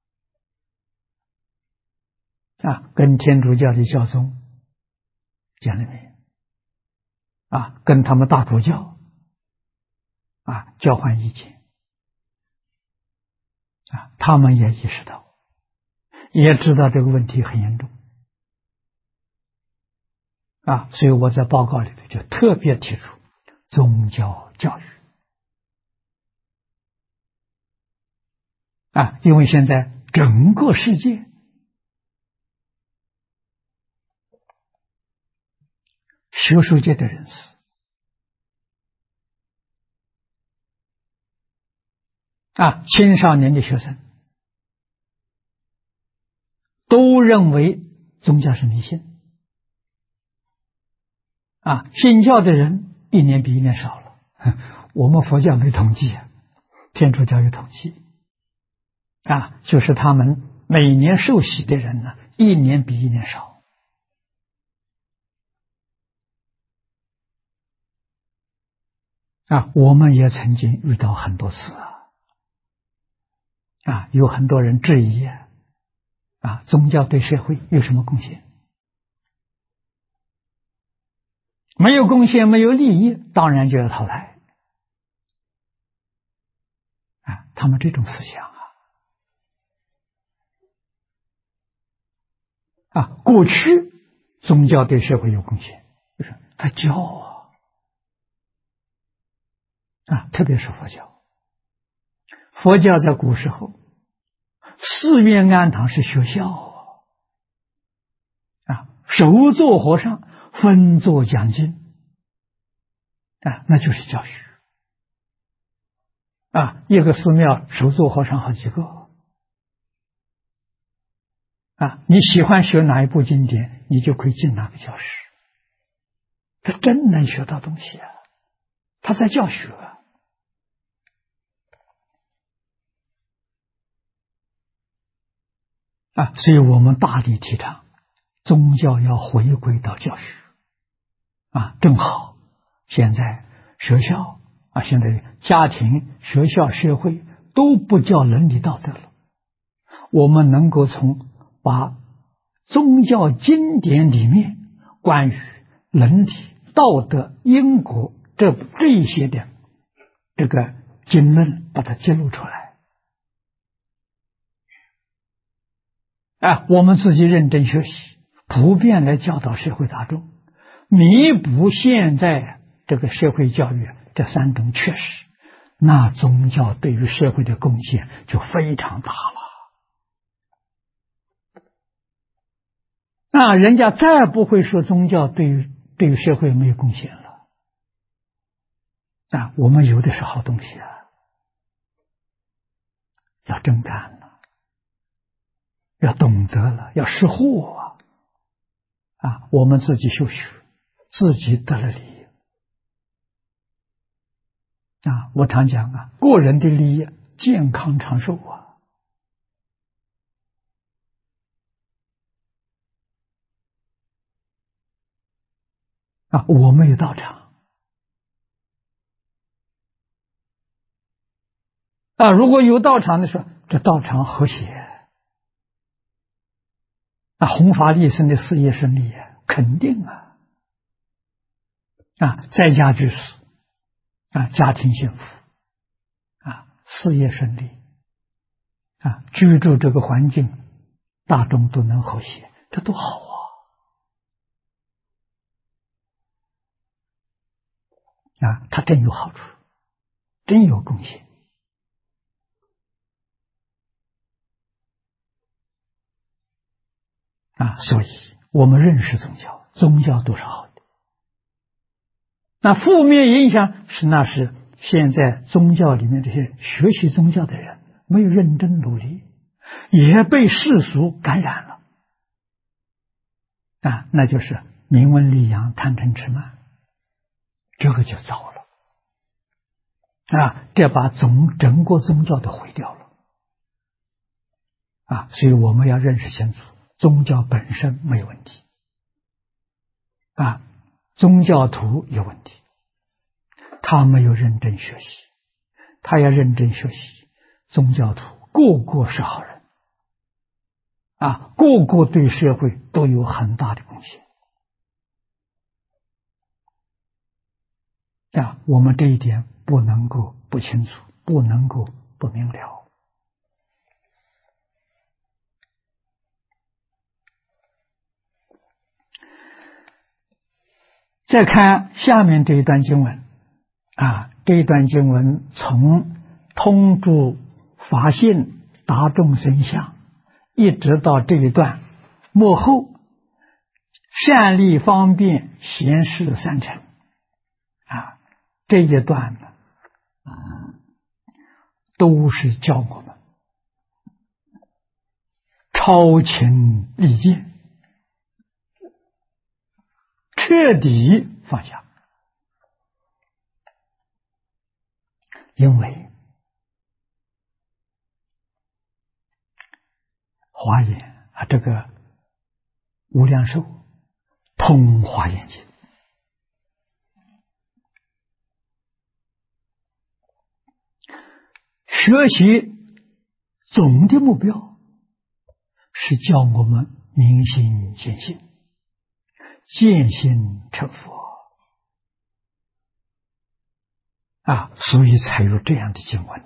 跟天主教的教宗见了面跟他们大主教交换意见他们也意识到，也知道这个问题很严重所以我在报告里头就特别提出宗教教育因为现在整个世界学术界的人士青少年的学生都认为宗教是迷信信教的人一年比一年少了。我们佛教没统计天主教有统计就是他们每年受洗的人呢，一年比一年少我们也曾经遇到很多次有很多人质疑宗教对社会有什么贡献？没有贡献，没有利益，当然就要淘汰他们这种思想过去宗教对社会有贡献，就是他教特别是佛教。佛教在古时候，寺院庵堂是学校首座和尚分座讲经那就是教育一个寺庙首座和尚好几个你喜欢学哪一部经典，你就可以进哪个教室。他真能学到东西他在教学所以我们大力提倡宗教要回归到教学正好现在学校现在家庭、学校、社会都不教伦理道德了。我们能够从把宗教经典里面关于伦理、道德、因果这一些的这个经论把它揭露出来我们自己认真学习，普遍来教导社会大众，弥补现在这个社会教育这三种缺失，那宗教对于社会的贡献就非常大了人家再不会说宗教对于社会没有贡献了我们有的是好东西要真干了，要懂得了，要识货我们自己修学，自己得了利益我常讲个人的利益，健康长寿我们有道场如果有道场的时候，这道场和谐弘法利生的事业顺利肯定在家居士家庭幸福事业顺利居住这个环境大众都能和谐，这多好它真有好处，真有贡献所以我们认识宗教，宗教都是好的。那负面影响是现在宗教里面这些学习宗教的人没有认真努力，也被世俗感染了那就是名闻利养、贪嗔痴慢，这个就糟了这把整个宗教都毁掉了所以我们要认识清楚，宗教本身没有问题宗教徒有问题，他没有认真学习，他要认真学习。宗教徒个个是好人个个对社会都有很大的贡献我们这一点不能够不清楚，不能够不明了再看下面这一段经文这一段经文从通诸法性达众生相，一直到这一段末后善利方便贤士三乘这一段呢都是教我们超情利见，彻底放下。因为华严这个无量寿通华严经，学习总的目标是教我们明心见性，见性成佛所以才有这样的经文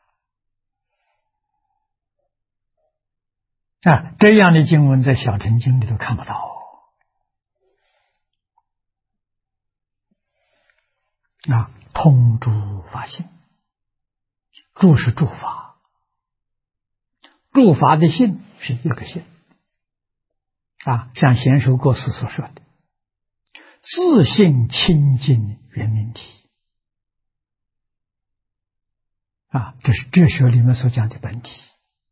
这样的经文在小乘经里头看不到通诸法性，诸是诸法，诸法的性是一个性像贤寿国师所说的自性清净圆明体这是哲学里面所讲的本体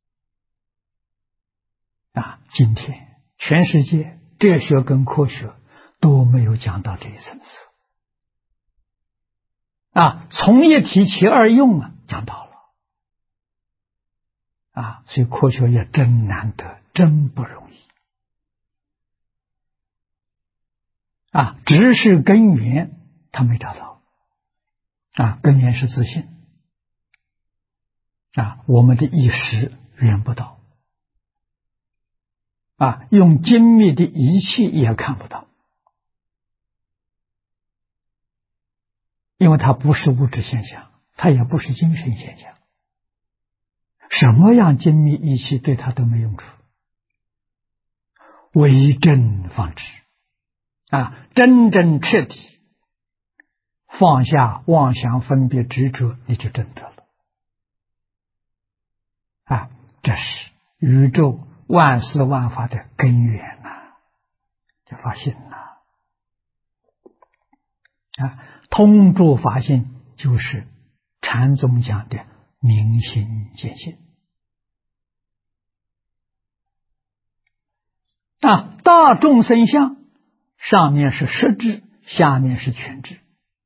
今天全世界哲学跟科学都没有讲到这一层次从一体其二用讲到了所以科学也真难得，真不容易只是根源他没找到根源是自信我们的意识远不到用精密的仪器也看不到，因为它不是物质现象，它也不是精神现象，什么样精密仪器对它都没用处，为正方知真正彻底放下妄想分别执着，你就证得了这是宇宙万事万法的根源就发现了通诸法性就是禅宗讲的明心见性大众生相上面是实质，下面是全智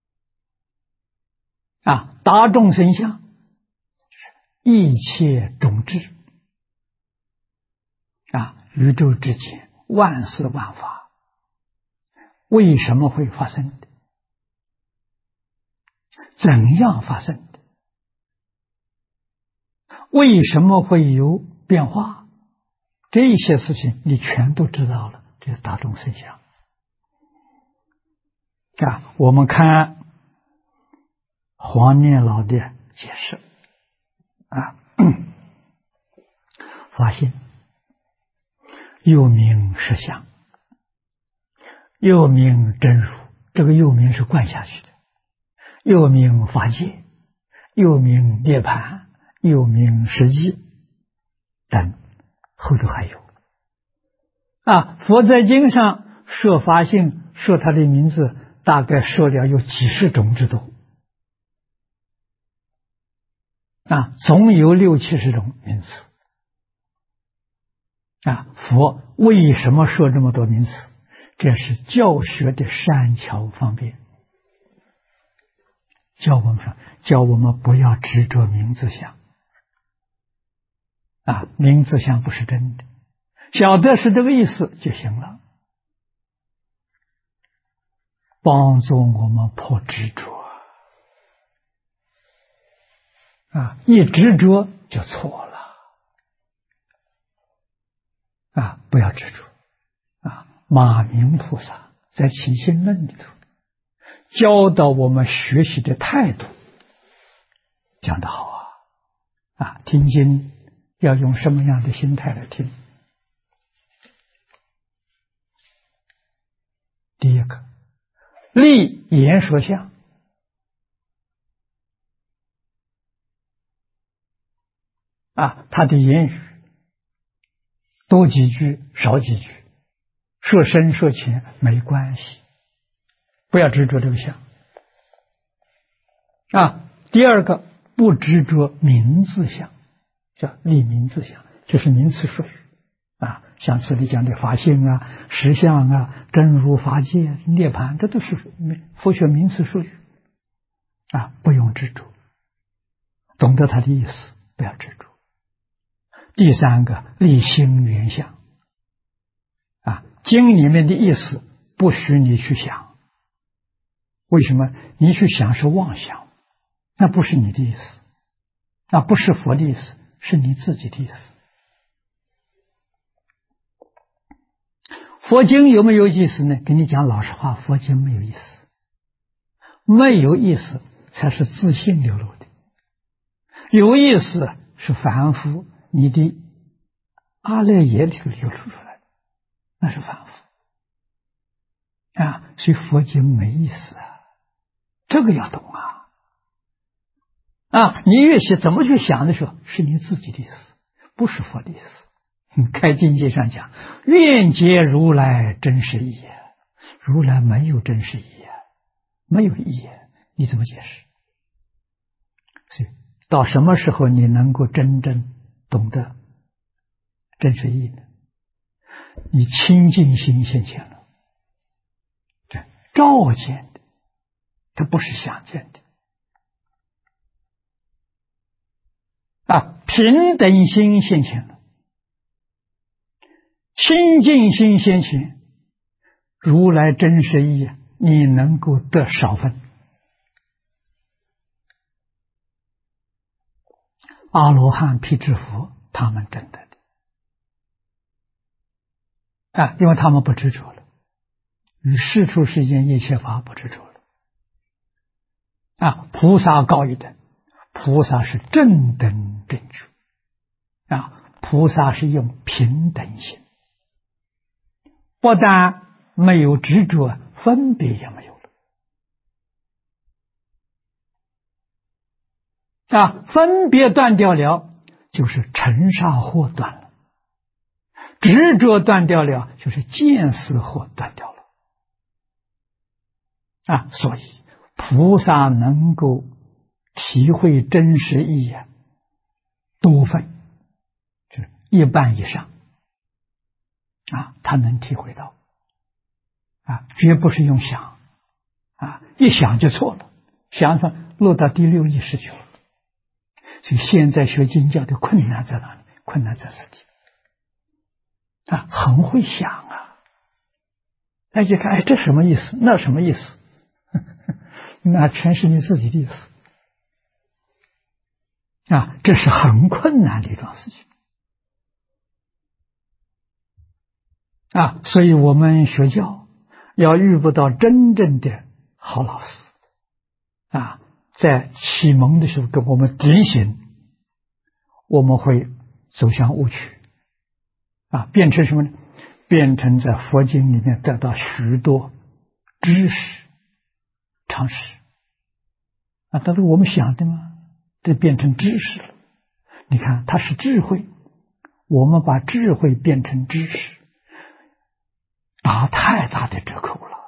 大众生相一切种智宇宙之间万事万法为什么会发生的，怎样发生的，为什么会有变化，这些事情你全都知道了，这是大众生相我们看黄念老的解释发现又名实相，又名真如，这个又名是灌下去的，又名法界，又名涅槃，又名实际等，后头还有佛在经上说法性，说他的名字大概说了有几十种之多总有60-70种名词佛为什么说这么多名词？这是教学的善巧方便，教我们不要执着名字相名字相不是真的，晓得是这个意思就行了，帮助我们破执着一执着就错了不要执着马明菩萨在起心论里头教导我们学习的态度讲得好听经要用什么样的心态来听？第一个， 立言说相。他的言语多几句少几句，说深说浅没关系，不要执着这个相。第二个，不执着名字相，叫立名字相，就是名词术语像此里讲的法性实相真如法界涅槃，这都是佛学名词术语不用执着，懂得它的意思，不要执着。第三个，立心圆相经里面的意思不许你去想，为什么？你去想是妄想，那不是你的意思，那不是佛的意思，是你自己的意思。佛经有没有意思呢？跟你讲老实话，佛经没有意思，没有意思才是自信流露的，有意思是凡夫你的阿赖耶里头流露出来，那是凡夫所以佛经没意思这个要懂你越是怎么去想的时候，是你自己的意思，不是佛的意思。开经界上讲，愿解如来真实义，如来没有真实义，没有义，你怎么解释？所以到什么时候你能够真正懂得真实义呢？你清净心现前了，这照见的，它不是想见的平等心现前了，清净心现前，如来真实义你能够得少分。阿罗汉、辟支佛他们真的因为他们不执着了，与世出世间一切法不执着了菩萨高一等，菩萨是正等正觉菩萨是用平等心，不但没有执着，分别也没有了分别断掉了，就是尘沙惑断了；执着断掉了，就是见思惑断掉了所以菩萨能够体会真实义多分，就是一半以上他能体会到绝不是用想一想就错了，想法落到第六意识去了。所以现在学经教的困难在哪里？困难在此地很会想就看这什么意思，那什么意思那全是你自己的意思这是很困难的一桩事情所以我们学教要遇不到真正的好老师在启蒙的时候给我们点醒，我们会走向误区变成什么呢？变成在佛经里面得到许多知识常识但是我们想的吗？这变成知识了。你看它是智慧，我们把智慧变成知识，打太大的折扣了。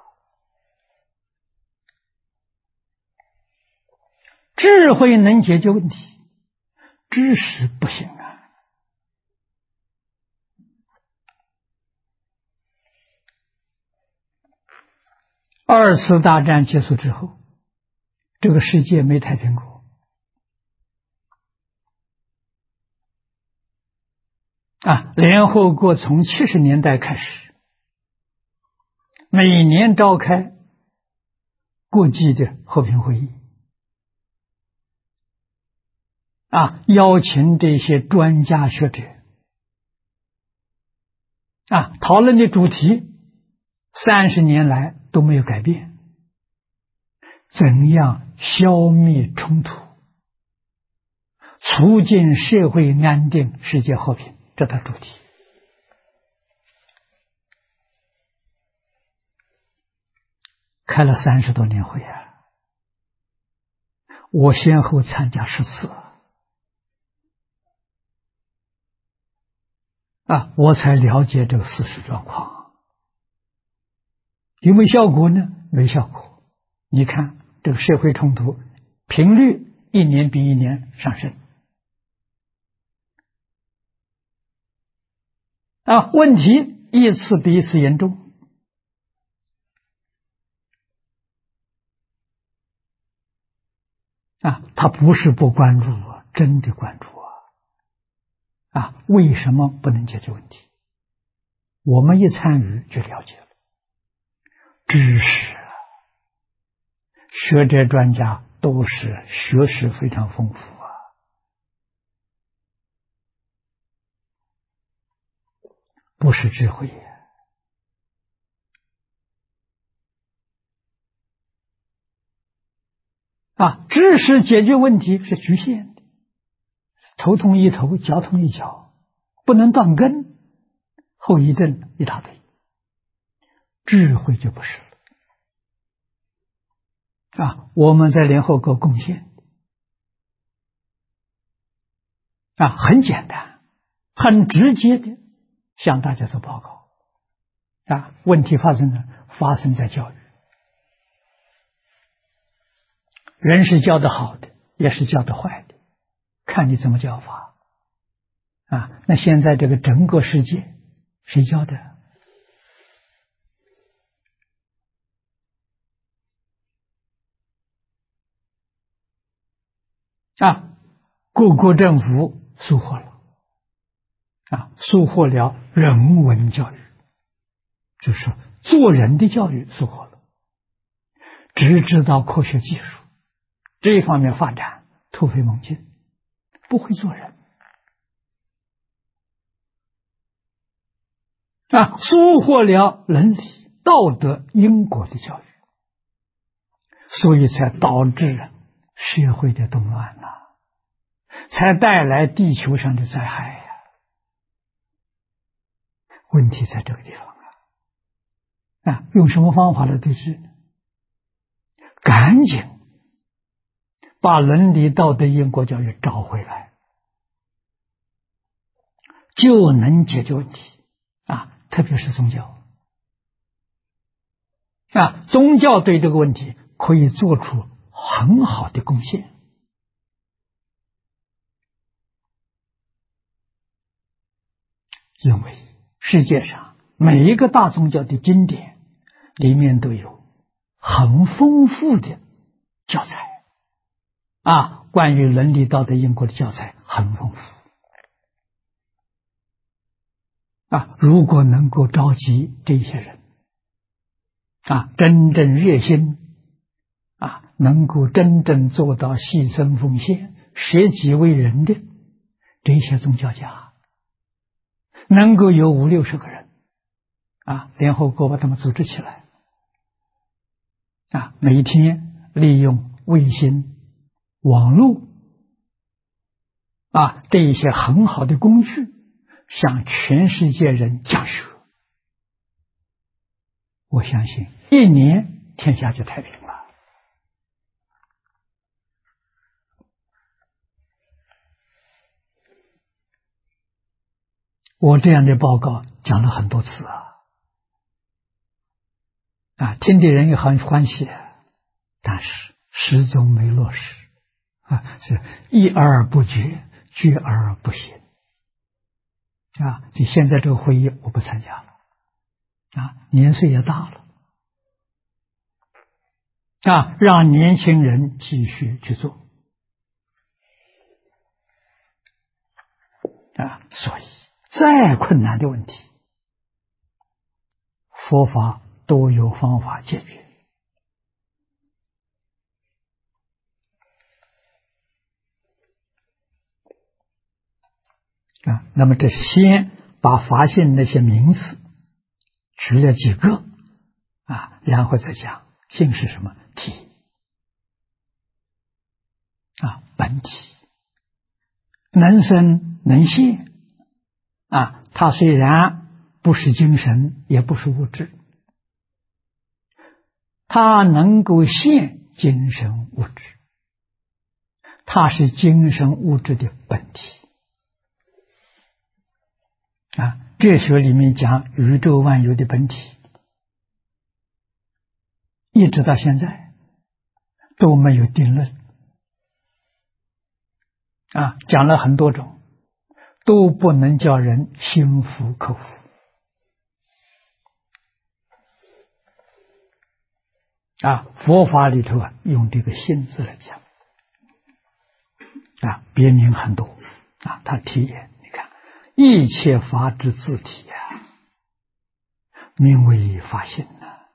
智慧能解决问题，知识不行二次大战结束之后，这个世界没太平过联合国从70年代开始，每年召开国际的和平会议邀请这些专家学者讨论的主题30年来都没有改变，怎样消灭冲突，促进社会安定，世界和平，这的主题开了30多年会啊，我先后参加10次啊，我才了解这个事实状况。有没有效果呢？没效果。你看这个社会冲突频率一年比一年上升啊，问题一次比一次严重啊，他不是不关注啊，真的关注啊，为什么不能解决问题？我们一参与就了解了，知识学者专家都是学识非常丰富啊，不是智慧啊，知识解决问题是局限的，头痛医头，脚痛医脚，不能断根，后遗症一大堆，智慧就不是了啊。我们在联合国贡献啊，很简单，很直接的向大家做报告啊。问题发生在教育，人是教的好的，也是教的坏的，看你怎么教法啊。那现在这个整个世界谁教的啊？各国政府疏忽了啊，疏忽了人文教育，就是做人的教育疏忽了，只知道科学技术这一方面发展突飞猛进，不会做人啊，疏忽了伦理道德因果的教育，所以才导致社会的动乱才带来地球上的灾害问题在这个地方用什么方法来对治呢？赶紧把伦理道德因果教育找回来，就能解决问题特别是宗教宗教对这个问题可以做出很好的贡献。因为世界上每一个大宗教的经典里面都有很丰富的教材关于伦理道德因果的教材很丰富如果能够召集这些人真正热心能够真正做到牺牲奉献舍己为人的这些宗教家，能够有50-60个人联合国把他们组织起来每天利用卫星网络这一些很好的工具向全世界人讲学，我相信1年天下就太平了。我这样的报告讲了很多次听的人也很欢喜但是始终没落实是议而不决，决而不行就现在这个会议我不参加了年岁也大了让年轻人继续去做所以再困难的问题佛法都有方法解决那么这是先把法性那些名词举了几个然后再讲性是什么体本体能生能现它虽然不是精神也不是物质， 它能够现精神物质，它是精神物质的本体。哲学里面讲宇宙万有的本体，一直到现在都没有定论。讲了很多种，都不能叫人心服口服。佛法里头用这个心字来讲，别名很多他题眼，你看一切法之自体名为法性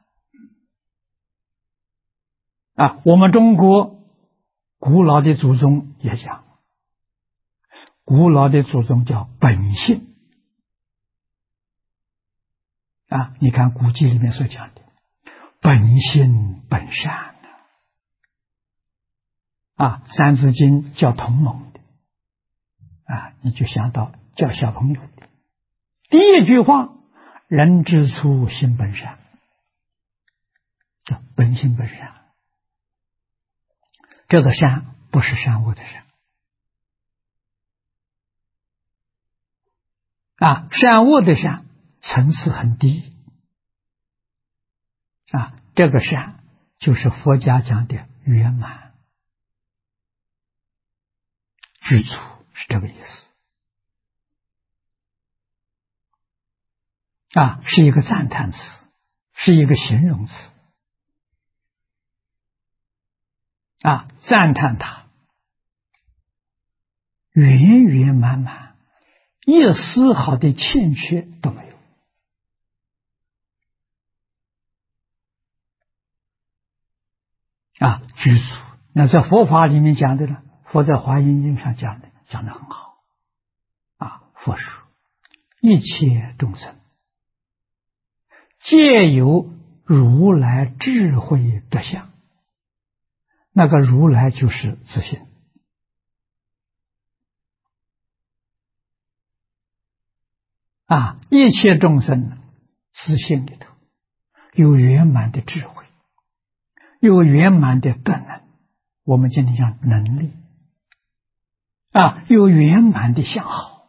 我们中国古老的祖宗也讲，古老的祖宗叫本性你看古籍里面所讲的本性本善三字经叫同盟的你就想到教小朋友的第一句话，人之初性本善，叫本性本善。这个善不是善恶的善善恶的善层次很低这个善就是佛家讲的圆满具足，是这个意思是一个赞叹词，是一个形容词赞叹它圆圆满满，一丝毫的欠缺都没有具足。那在佛法里面讲的呢，佛在华严经上讲的很好佛说一切众生皆有如来智慧德相，那个如来就是自性一切众生自性里头有圆满的智慧，有圆满的德能，我们今天讲能力有圆满的相好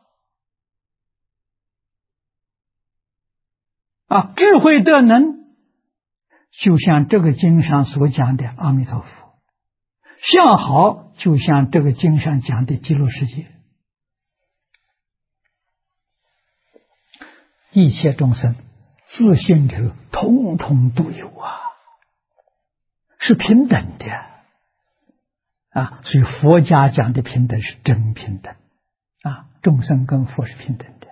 智慧德能，就像这个经上所讲的阿弥陀佛，相好就像这个经上讲的极乐世界，一切众生自性里统统都有是平等的所以佛家讲的平等是真平等众生跟佛是平等的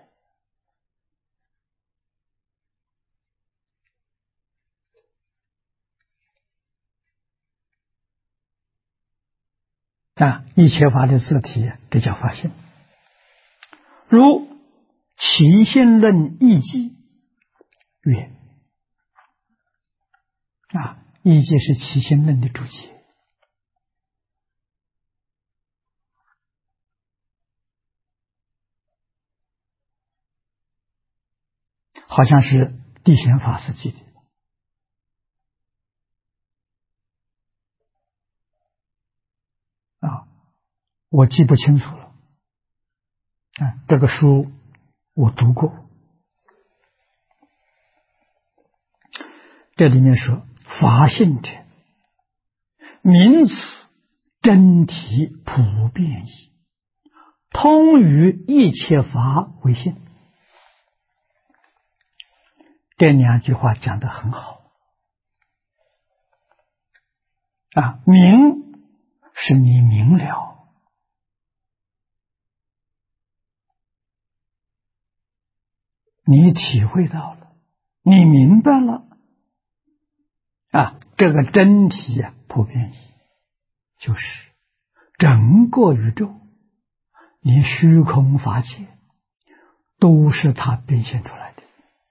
一切法的自体，这叫法性。如起信论义记曰义记是起信论的注解好像是地显法师记的我记不清楚了这个书我读过，这里面说法性者名词真体普遍矣，通于一切法为性。这两句话讲得很好明是你明了，你体会到了，你明白了这个真体普遍义就是整个宇宙连虚空法界都是它变现出来的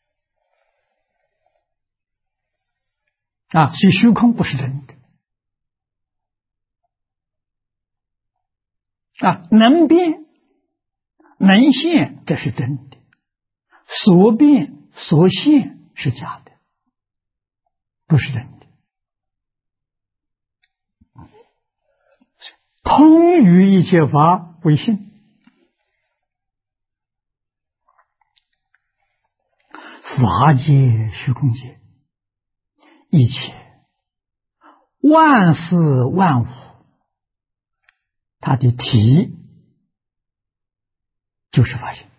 所以虚空不是真的能变能现这是真的，所变所现是假的，不是真的通于一切法为性，法界、虚空界，一切万事万物，它的体就是法性。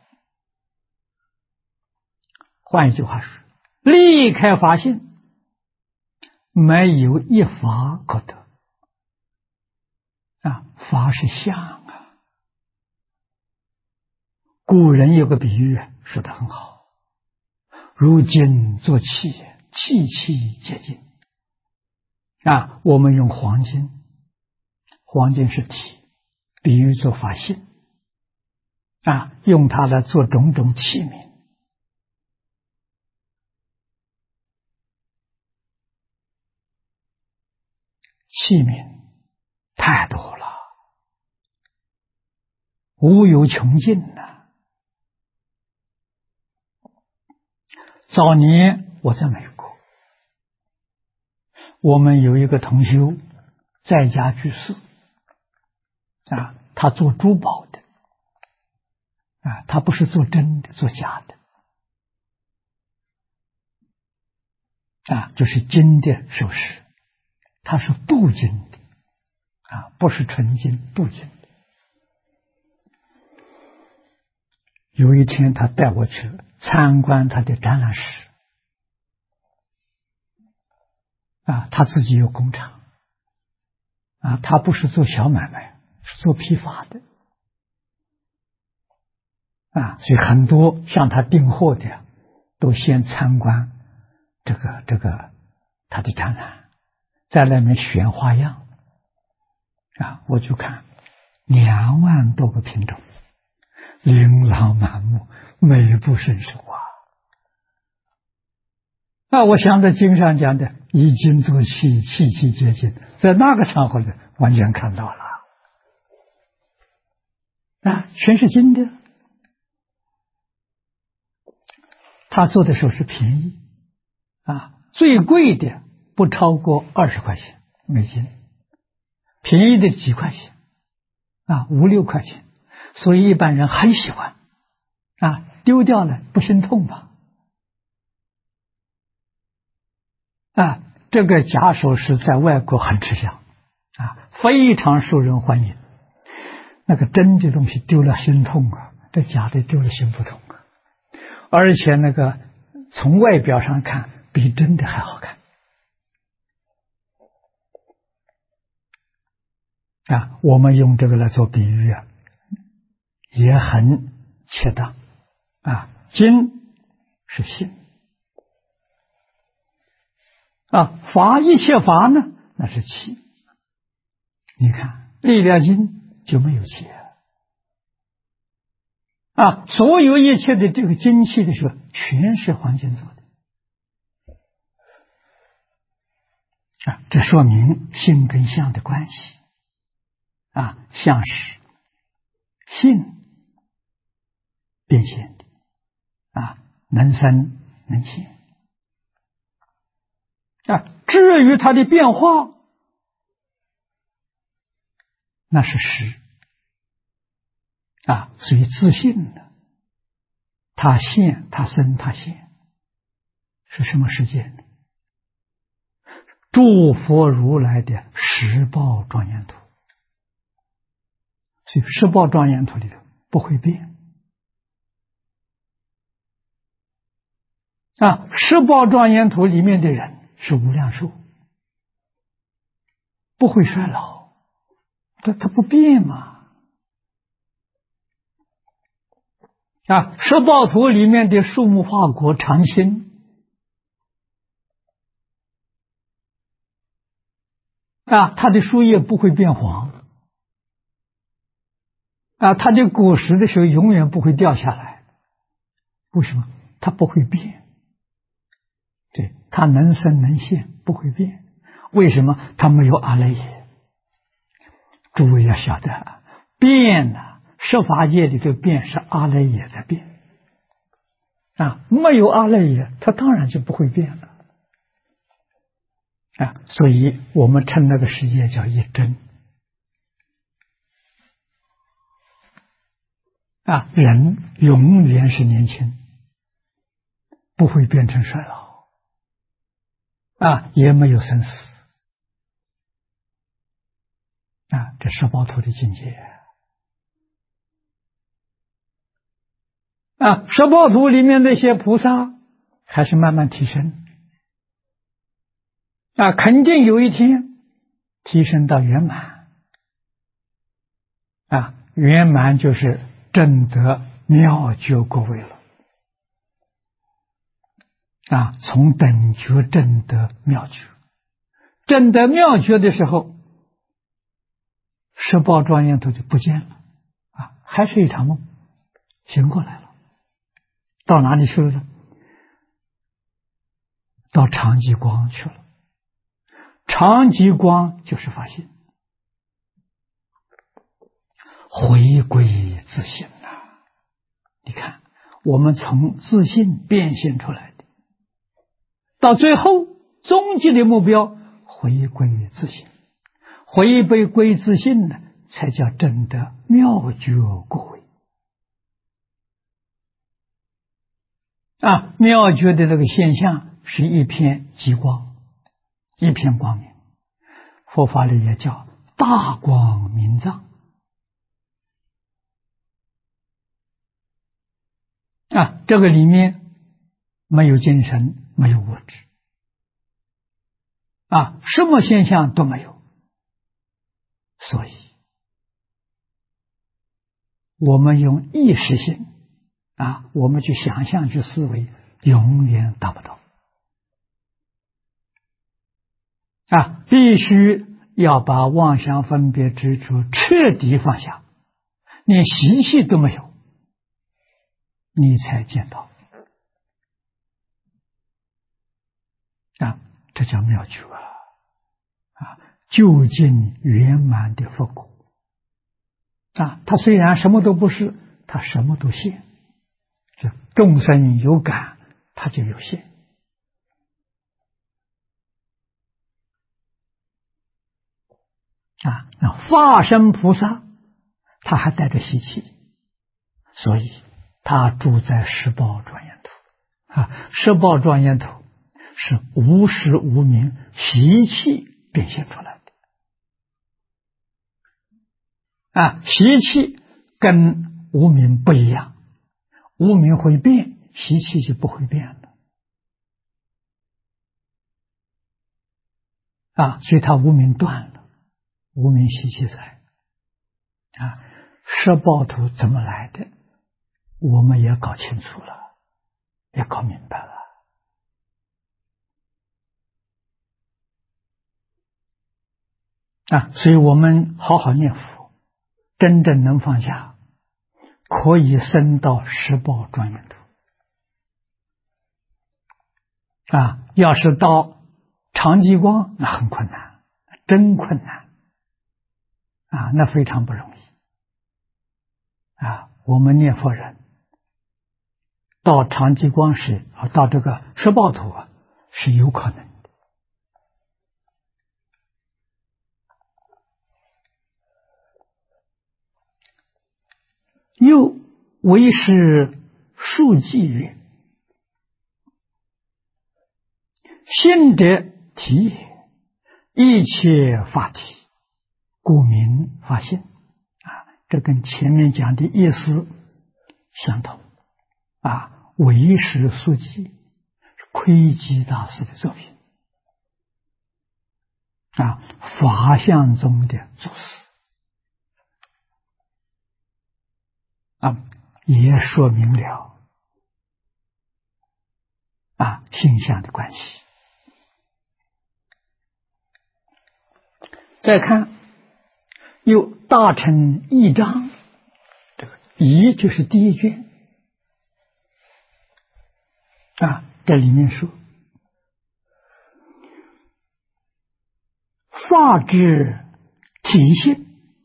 换一句话说，离开法性，没有一法可得。法是相啊。古人有个比喻说得很好，如金作器，器器皆金。我们用黄金，黄金是体，比喻做法性，用它来做种种器皿。器皿太多了，无有穷尽呐。早年我在美国，我们有一个同修在家居士，他做珠宝的，他不是做真的，做假的，就是金的首饰，它是镀金的，不是纯金，镀金的。有一天他带我去参观他的展览室，他自己有工厂，他不是做小买卖，是做批发的，所以很多向他订货的都先参观这个他的展览，在那边选花样，我就看2万多个品种，琳琅满目，美不胜收我想在经上讲的以金作器，器器皆金，在那个场合里完全看到了，全是金的。他做的时候是便宜，最贵的不超过20块钱美金，便宜的几块钱，5、6块钱，所以一般人很喜欢，丢掉了不心痛吧？这个假首饰在外国很吃香，非常受人欢迎。那个真的东西丢了心痛这假的丢了心不痛而且那个从外表上看比真的还好看。我们用这个来做比喻也很恰当。金是性，法一切法呢，那是气。你看力量金就没有气所有一切的这个精气的时候，全是黄金做的这说明性跟相的关系相是性变现的能生能现至于它的变化，那是实所以自信的，它现它生它现是什么世界呢？诸佛如来的十报庄严图。所以十报庄严图里头不会变十报庄严图里面的人是无量寿，不会衰老，它不变嘛。十报图里面的树木花果常新它的树叶不会变黄它的果实的时候永远不会掉下来。为什么？它不会变。对，它能生能现，不会变。为什么？它没有阿赖耶。诸位要晓得，变十法界里头变是阿赖耶在变没有阿赖耶，它当然就不会变了所以我们称那个世界叫一真人永远是年轻，不会变成衰老，也没有生死，这十报图的境界。十报图里面那些菩萨还是慢慢提升，肯定有一天提升到圆满，圆满就是证得妙觉果位了，从等觉证得妙觉，证得妙觉的时候，十报庄严图就不见了，还是一场梦，醒过来了，到哪里去了呢？到常寂光去了。常寂光就是发现，回归自信你看，我们从自信变现出来的，到最后终极的目标回归自信，回归自信呢，才叫证得妙觉果位。妙觉的那个现象是一片极光，一片光明，佛法里也叫大光明藏。这个里面没有精神，没有物质，什么现象都没有，所以我们用意识性我们去想象去思维，永远达不到。必须要把妄想分别执着彻底放下，连习气都没有，你才见到。这叫妙觉究竟圆满的佛果。他虽然什么都不是，他什么都现，就众生有感，他就有现。那化身菩萨他还带着习气，所以他住在十报庄严土。十报庄严土是无始无明习气变现出来的。习气跟无明不一样，无明会变，习气就不会变了。所以他无明断了，无明习气在。十报图怎么来的，我们也搞清楚了，也搞明白了。所以我们好好念佛，真正能放下，可以升到十报庄严图。要是到常寂光，那很困难，真困难。那非常不容易。我们念佛人到常寂光时，到这个十报图是有可能的。又为是数记曰：心得体也，一切法体，故名法性。这跟前面讲的意思相同。为是数记是窥基大师的作品。法相中的注释也说明了性相的关系。再看又大乘义章，这个义就是第一卷这里面说法之体性，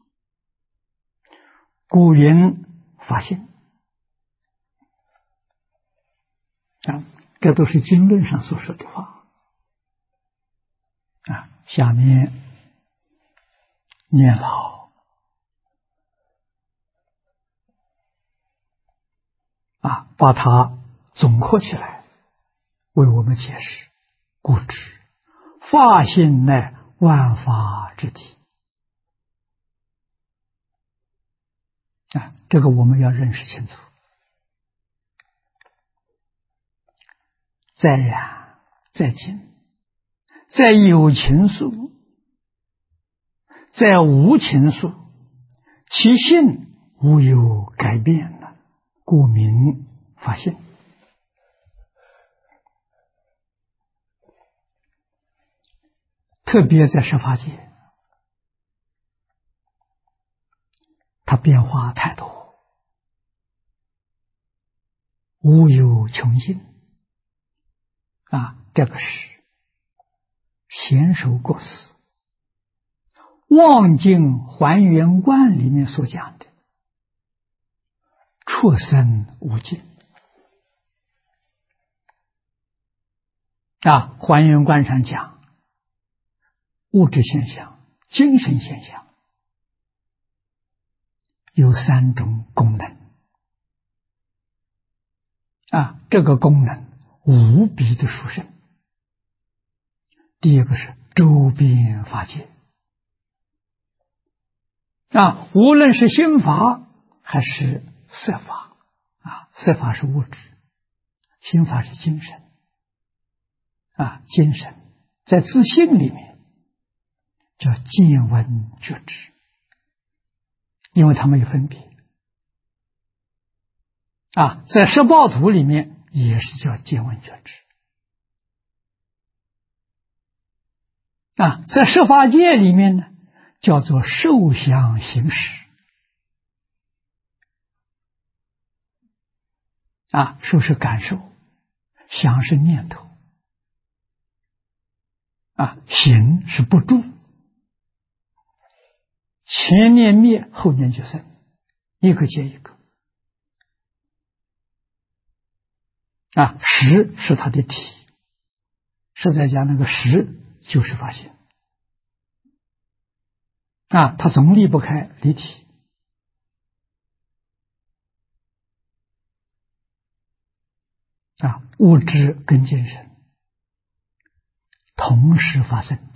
故云法性。这都是经论上所说的话。下面念老把它总合起来，为我们解释。故知法性乃万法之体。这个我们要认识清楚。在然，在今，在有情数，在无情数，其性无有改变了，故名法性。特别在十法界，它变化太多，无有穷尽。这个是贤首过世望境还原观里面所讲的出生无尽。还原观上讲物质现象、精神现象有3种功能。这个功能无比的殊胜。第一个是周边法界。无论是心法还是色法。色法是物质，心法是精神。精神在自性里面叫见闻觉知，因为它没有分别。在十报图里面也是叫见闻觉知。在十法界里面呢，叫做受想行识。受是感受，想是念头，行是不住，前念灭，后念就生，一个接一个。识是它的体，是在讲那个识就是法性。它总离不开离体。物质跟精神同时发生的，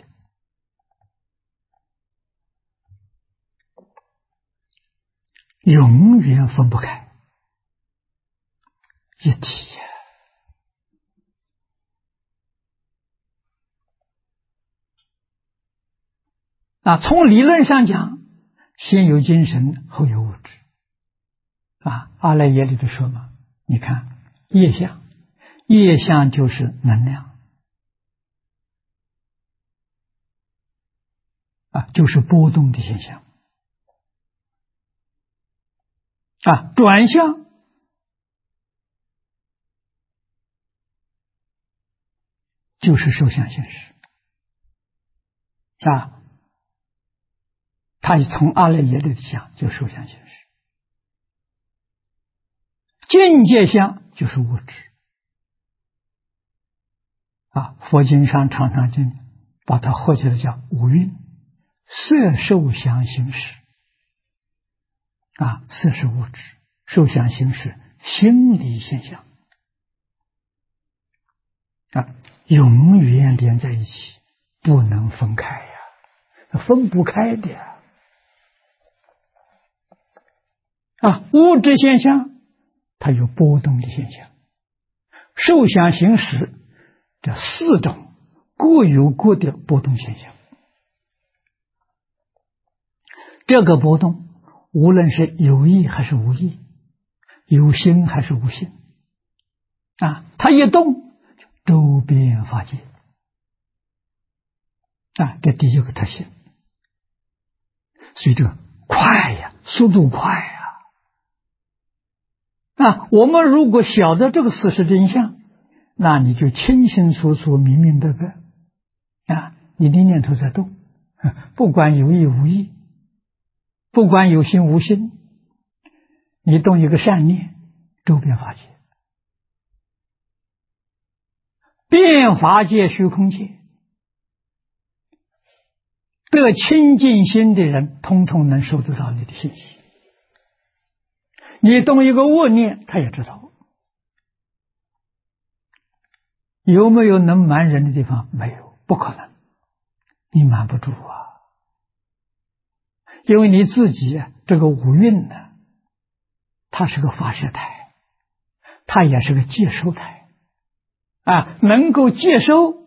永远分不开，一体。从理论上讲，先有精神，后有物质。阿赖耶里头说嘛，你看业相，业相就是能量，就是波动的现象。转向就是受想行识。他从阿赖耶里头讲就受想行识。境界相就是物质。佛经上常常就把它合起来叫五蕴，色受想行识。色是物质，受想行识心理现象。永远连在一起，不能分开呀，分不开的呀。物质现象它有波动的现象，受想行识这4种各有各的波动现象。这个波动无论是有意还是无意，有心还是无心，它一动周边法界。这第一个特性。所以这个快呀，速度快呀。我们如果晓得这个事实真相，那你就清清楚楚、明明白白。你的念头在动，不管有意无意，不管有心无心，你动一个善念，周边法界、遍法界、虚空界，得清净心的人，通通能收得到你的信息。你动一个恶念，他也知道。 有没有能瞒人的地方？没有，不可能，你瞒不住啊。因为你自己这个五蕴呢，它是个发射台，它也是个接收台啊，能够接收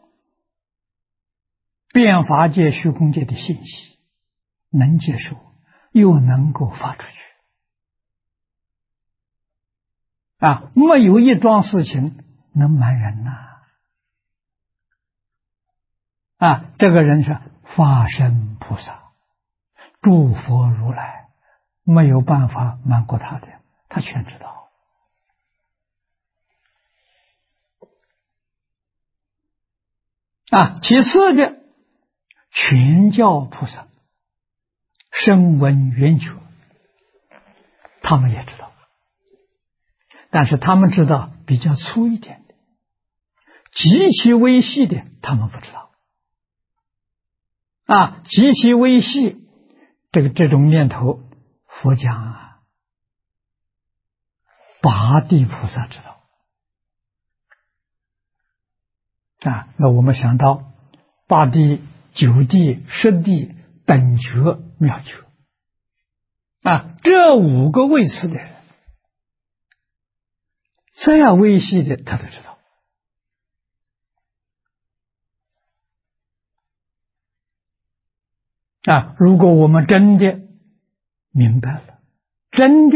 变法界、虚空界的信息，能接受，又能够发出去啊，没有一桩事情能瞒人呐啊！这个人是法身菩萨，诸佛如来，没有办法瞒过他的，他全知道啊。其次的，全教菩萨声闻缘觉，他们也知道，但是他们知道比较粗一点的，极其微细的他们不知道啊。极其微细这种念头，佛讲啊，八地菩萨知道啊。那我们想到八地、九地、十地、等觉、妙觉啊，这五个位次的人，这样微细的他都知道啊。如果我们真的明白了，真的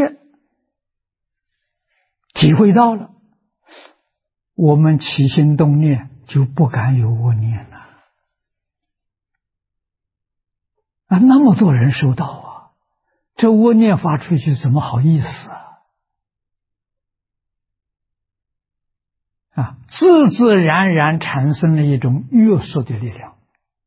体会到了，我们起心动念就不敢有恶念了啊。那么多人收到啊，这恶念发出去怎么好意思啊，自自然然产生了一种约束的力量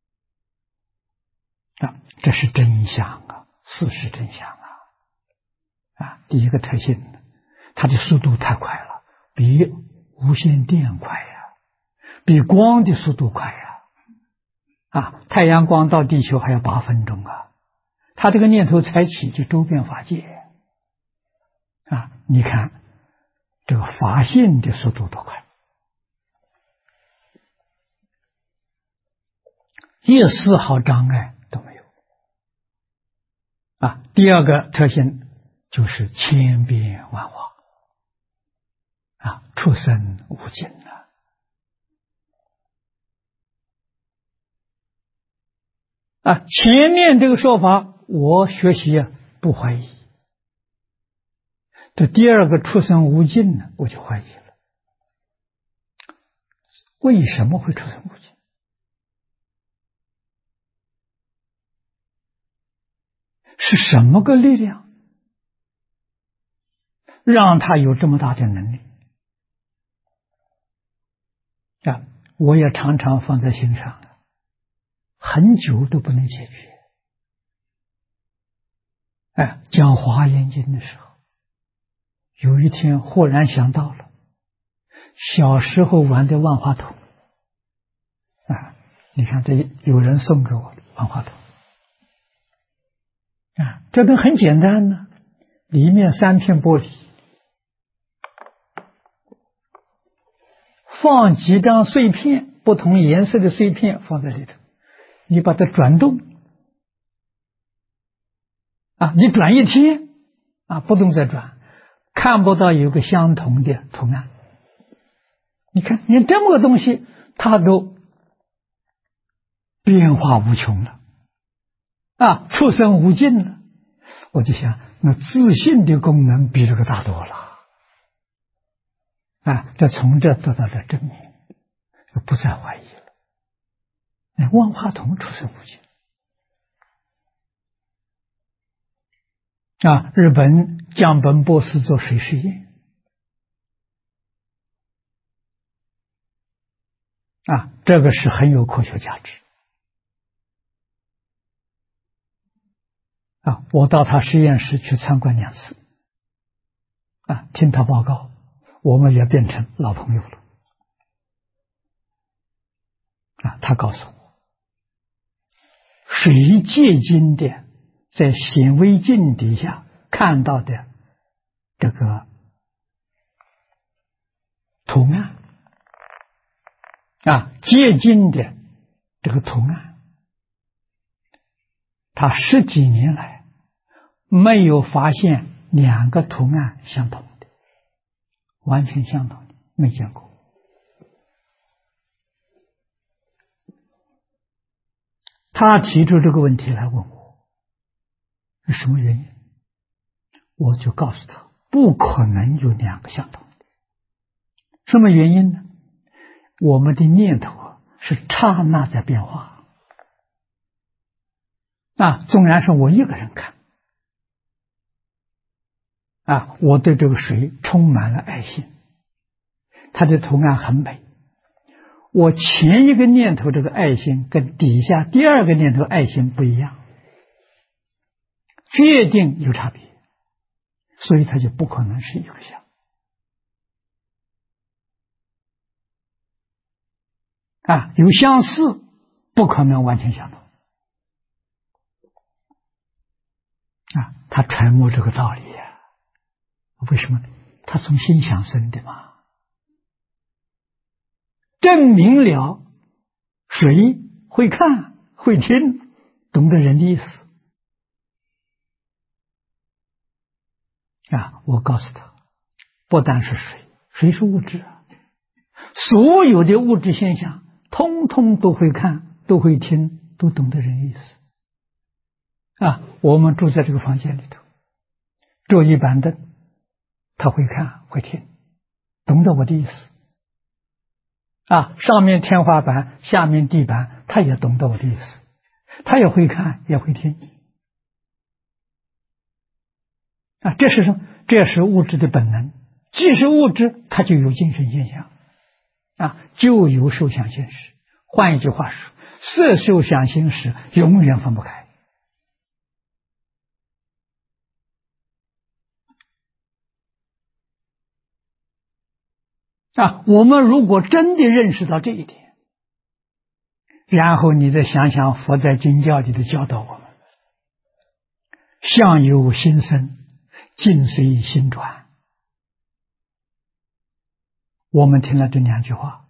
啊，这是真相啊，事实真相啊。第一个特性，它的速度太快了，比无线电快呀，比光的速度快呀啊！太阳光到地球还要8分钟啊，它这个念头才起就周遍法界啊！你看这个法性的速度多快，一丝毫障碍都没有啊！第二个特性就是千变万化啊，出生无尽啊！前面这个说法我学习不怀疑，这第二个出生无尽呢，我就怀疑了。为什么会出生无尽？是什么个力量让他有这么大的能力啊？我也常常放在心上，很久都不能解决。哎，讲华严经的时候，有一天忽然想到了小时候玩的万花筒啊！你看，这有人送给我万花筒啊，这个很简单呢，里面3片玻璃，放几张碎片，不同颜色的碎片放在里头，你把它转动啊，你转一天啊，不动再转，看不到有个相同的图案。你看，连这么个东西，它都变化无穷了啊，出生无尽了。我就想，那自信的功能比这个大多了啊！这从这得到了证明，就不再怀疑了。那万花筒出生无尽啊！日本江本博士做水实验啊，这个是很有科学价值啊！我到他实验室去参观2次啊，听他报告，我们也变成老朋友了啊！他告诉我，水结晶的在显微镜底下看到的这个图案接近的这个图案，他10几年来没有发现2个图案相同的，完全相同的，没见过。他提出这个问题来问我是什么原因，我就告诉他不可能有2个相同的。什么原因呢？我们的念头是刹那在变化。纵然是我一个人看我对这个水充满了爱心，它的图案很美，我前一个念头这个爱心跟底下第2个念头爱心不一样，确定有差别，所以它就不可能是一个相。有相似，不可能完全相同。他揣摩这个道理呀，为什么？他从心想生的嘛，证明了水会看会听，懂得人的意思我告诉他，不但是水，水是物质所有的物质现象通通都会看都会听都懂得人意思我们住在这个房间里头，桌椅板凳他会看会听懂得我的意思上面天花板下面地板他也懂得我的意思，他也会看也会听这是什么？这是物质的本能，既是物质它就有精神现象就有受想行识。换一句话说，色受想行识永远分不开我们如果真的认识到这一点，然后你再想想佛在经教里的教导我们，相由心生，境随心转。我们听了这2句话，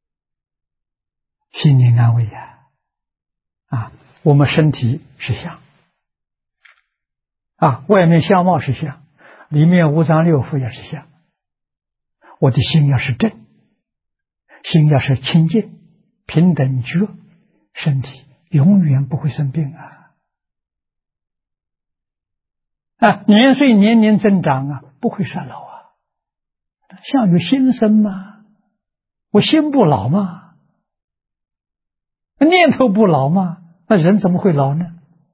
心灵安慰我们身体是相外面相貌是相，里面五脏六腑也是相。我的心要是正，心要是清净平等觉，身体永远不会生病年岁年年增长不会衰老相由心生嘛，我心不老嘛，念头不老嘛，那人怎么会老呢？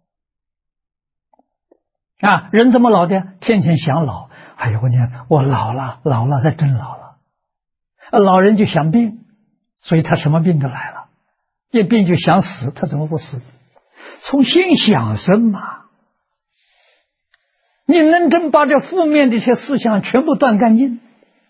人怎么老的？天天想老，哎呦我老了，他真老了。老人就想病，所以他什么病都来了，一病就想死，他怎么不死？从心想生嘛。你能真把这负面的一些思想全部断干净，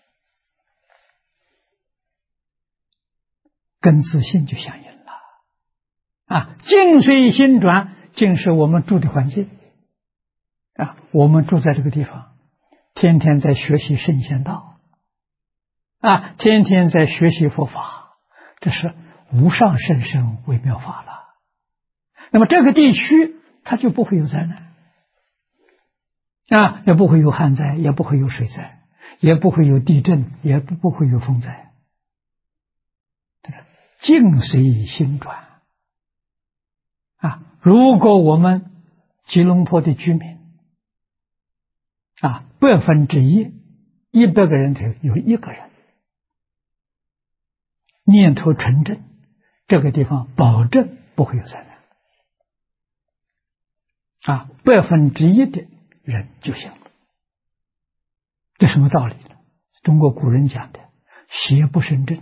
跟自信就相应了境随心转，境是我们住的环境我们住在这个地方，天天在学习圣贤道天天在学习佛法，这是无上甚深微妙法了。那么这个地区它就不会有灾难也不会有旱灾，也不会有水灾，也不会有地震，也不会有风灾。境随心转如果我们吉隆坡的居民1/100个人头有1个人念头纯正，这个地方保证不会有灾难1/1的人就行了。这什么道理呢？中国古人讲的邪不胜正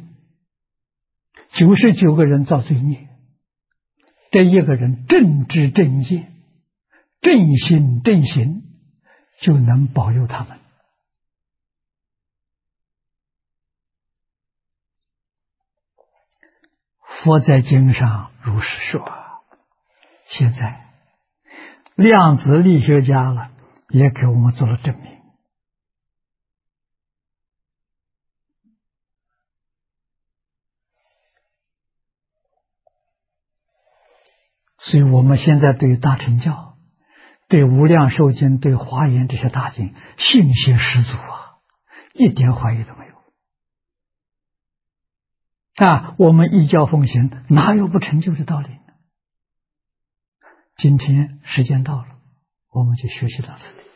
，99个人造罪孽，这1个人正知正业正心正行，就能保佑他们。佛在经上如是说，现在量子力学家了也给我们做了证明。 所以我们现在对大乘教、对无量寿经、对华严这些大经信心十足啊，一点怀疑都没有。我们依教奉行，哪有不成就的道理呢？今天时间到了，我们就学习到此。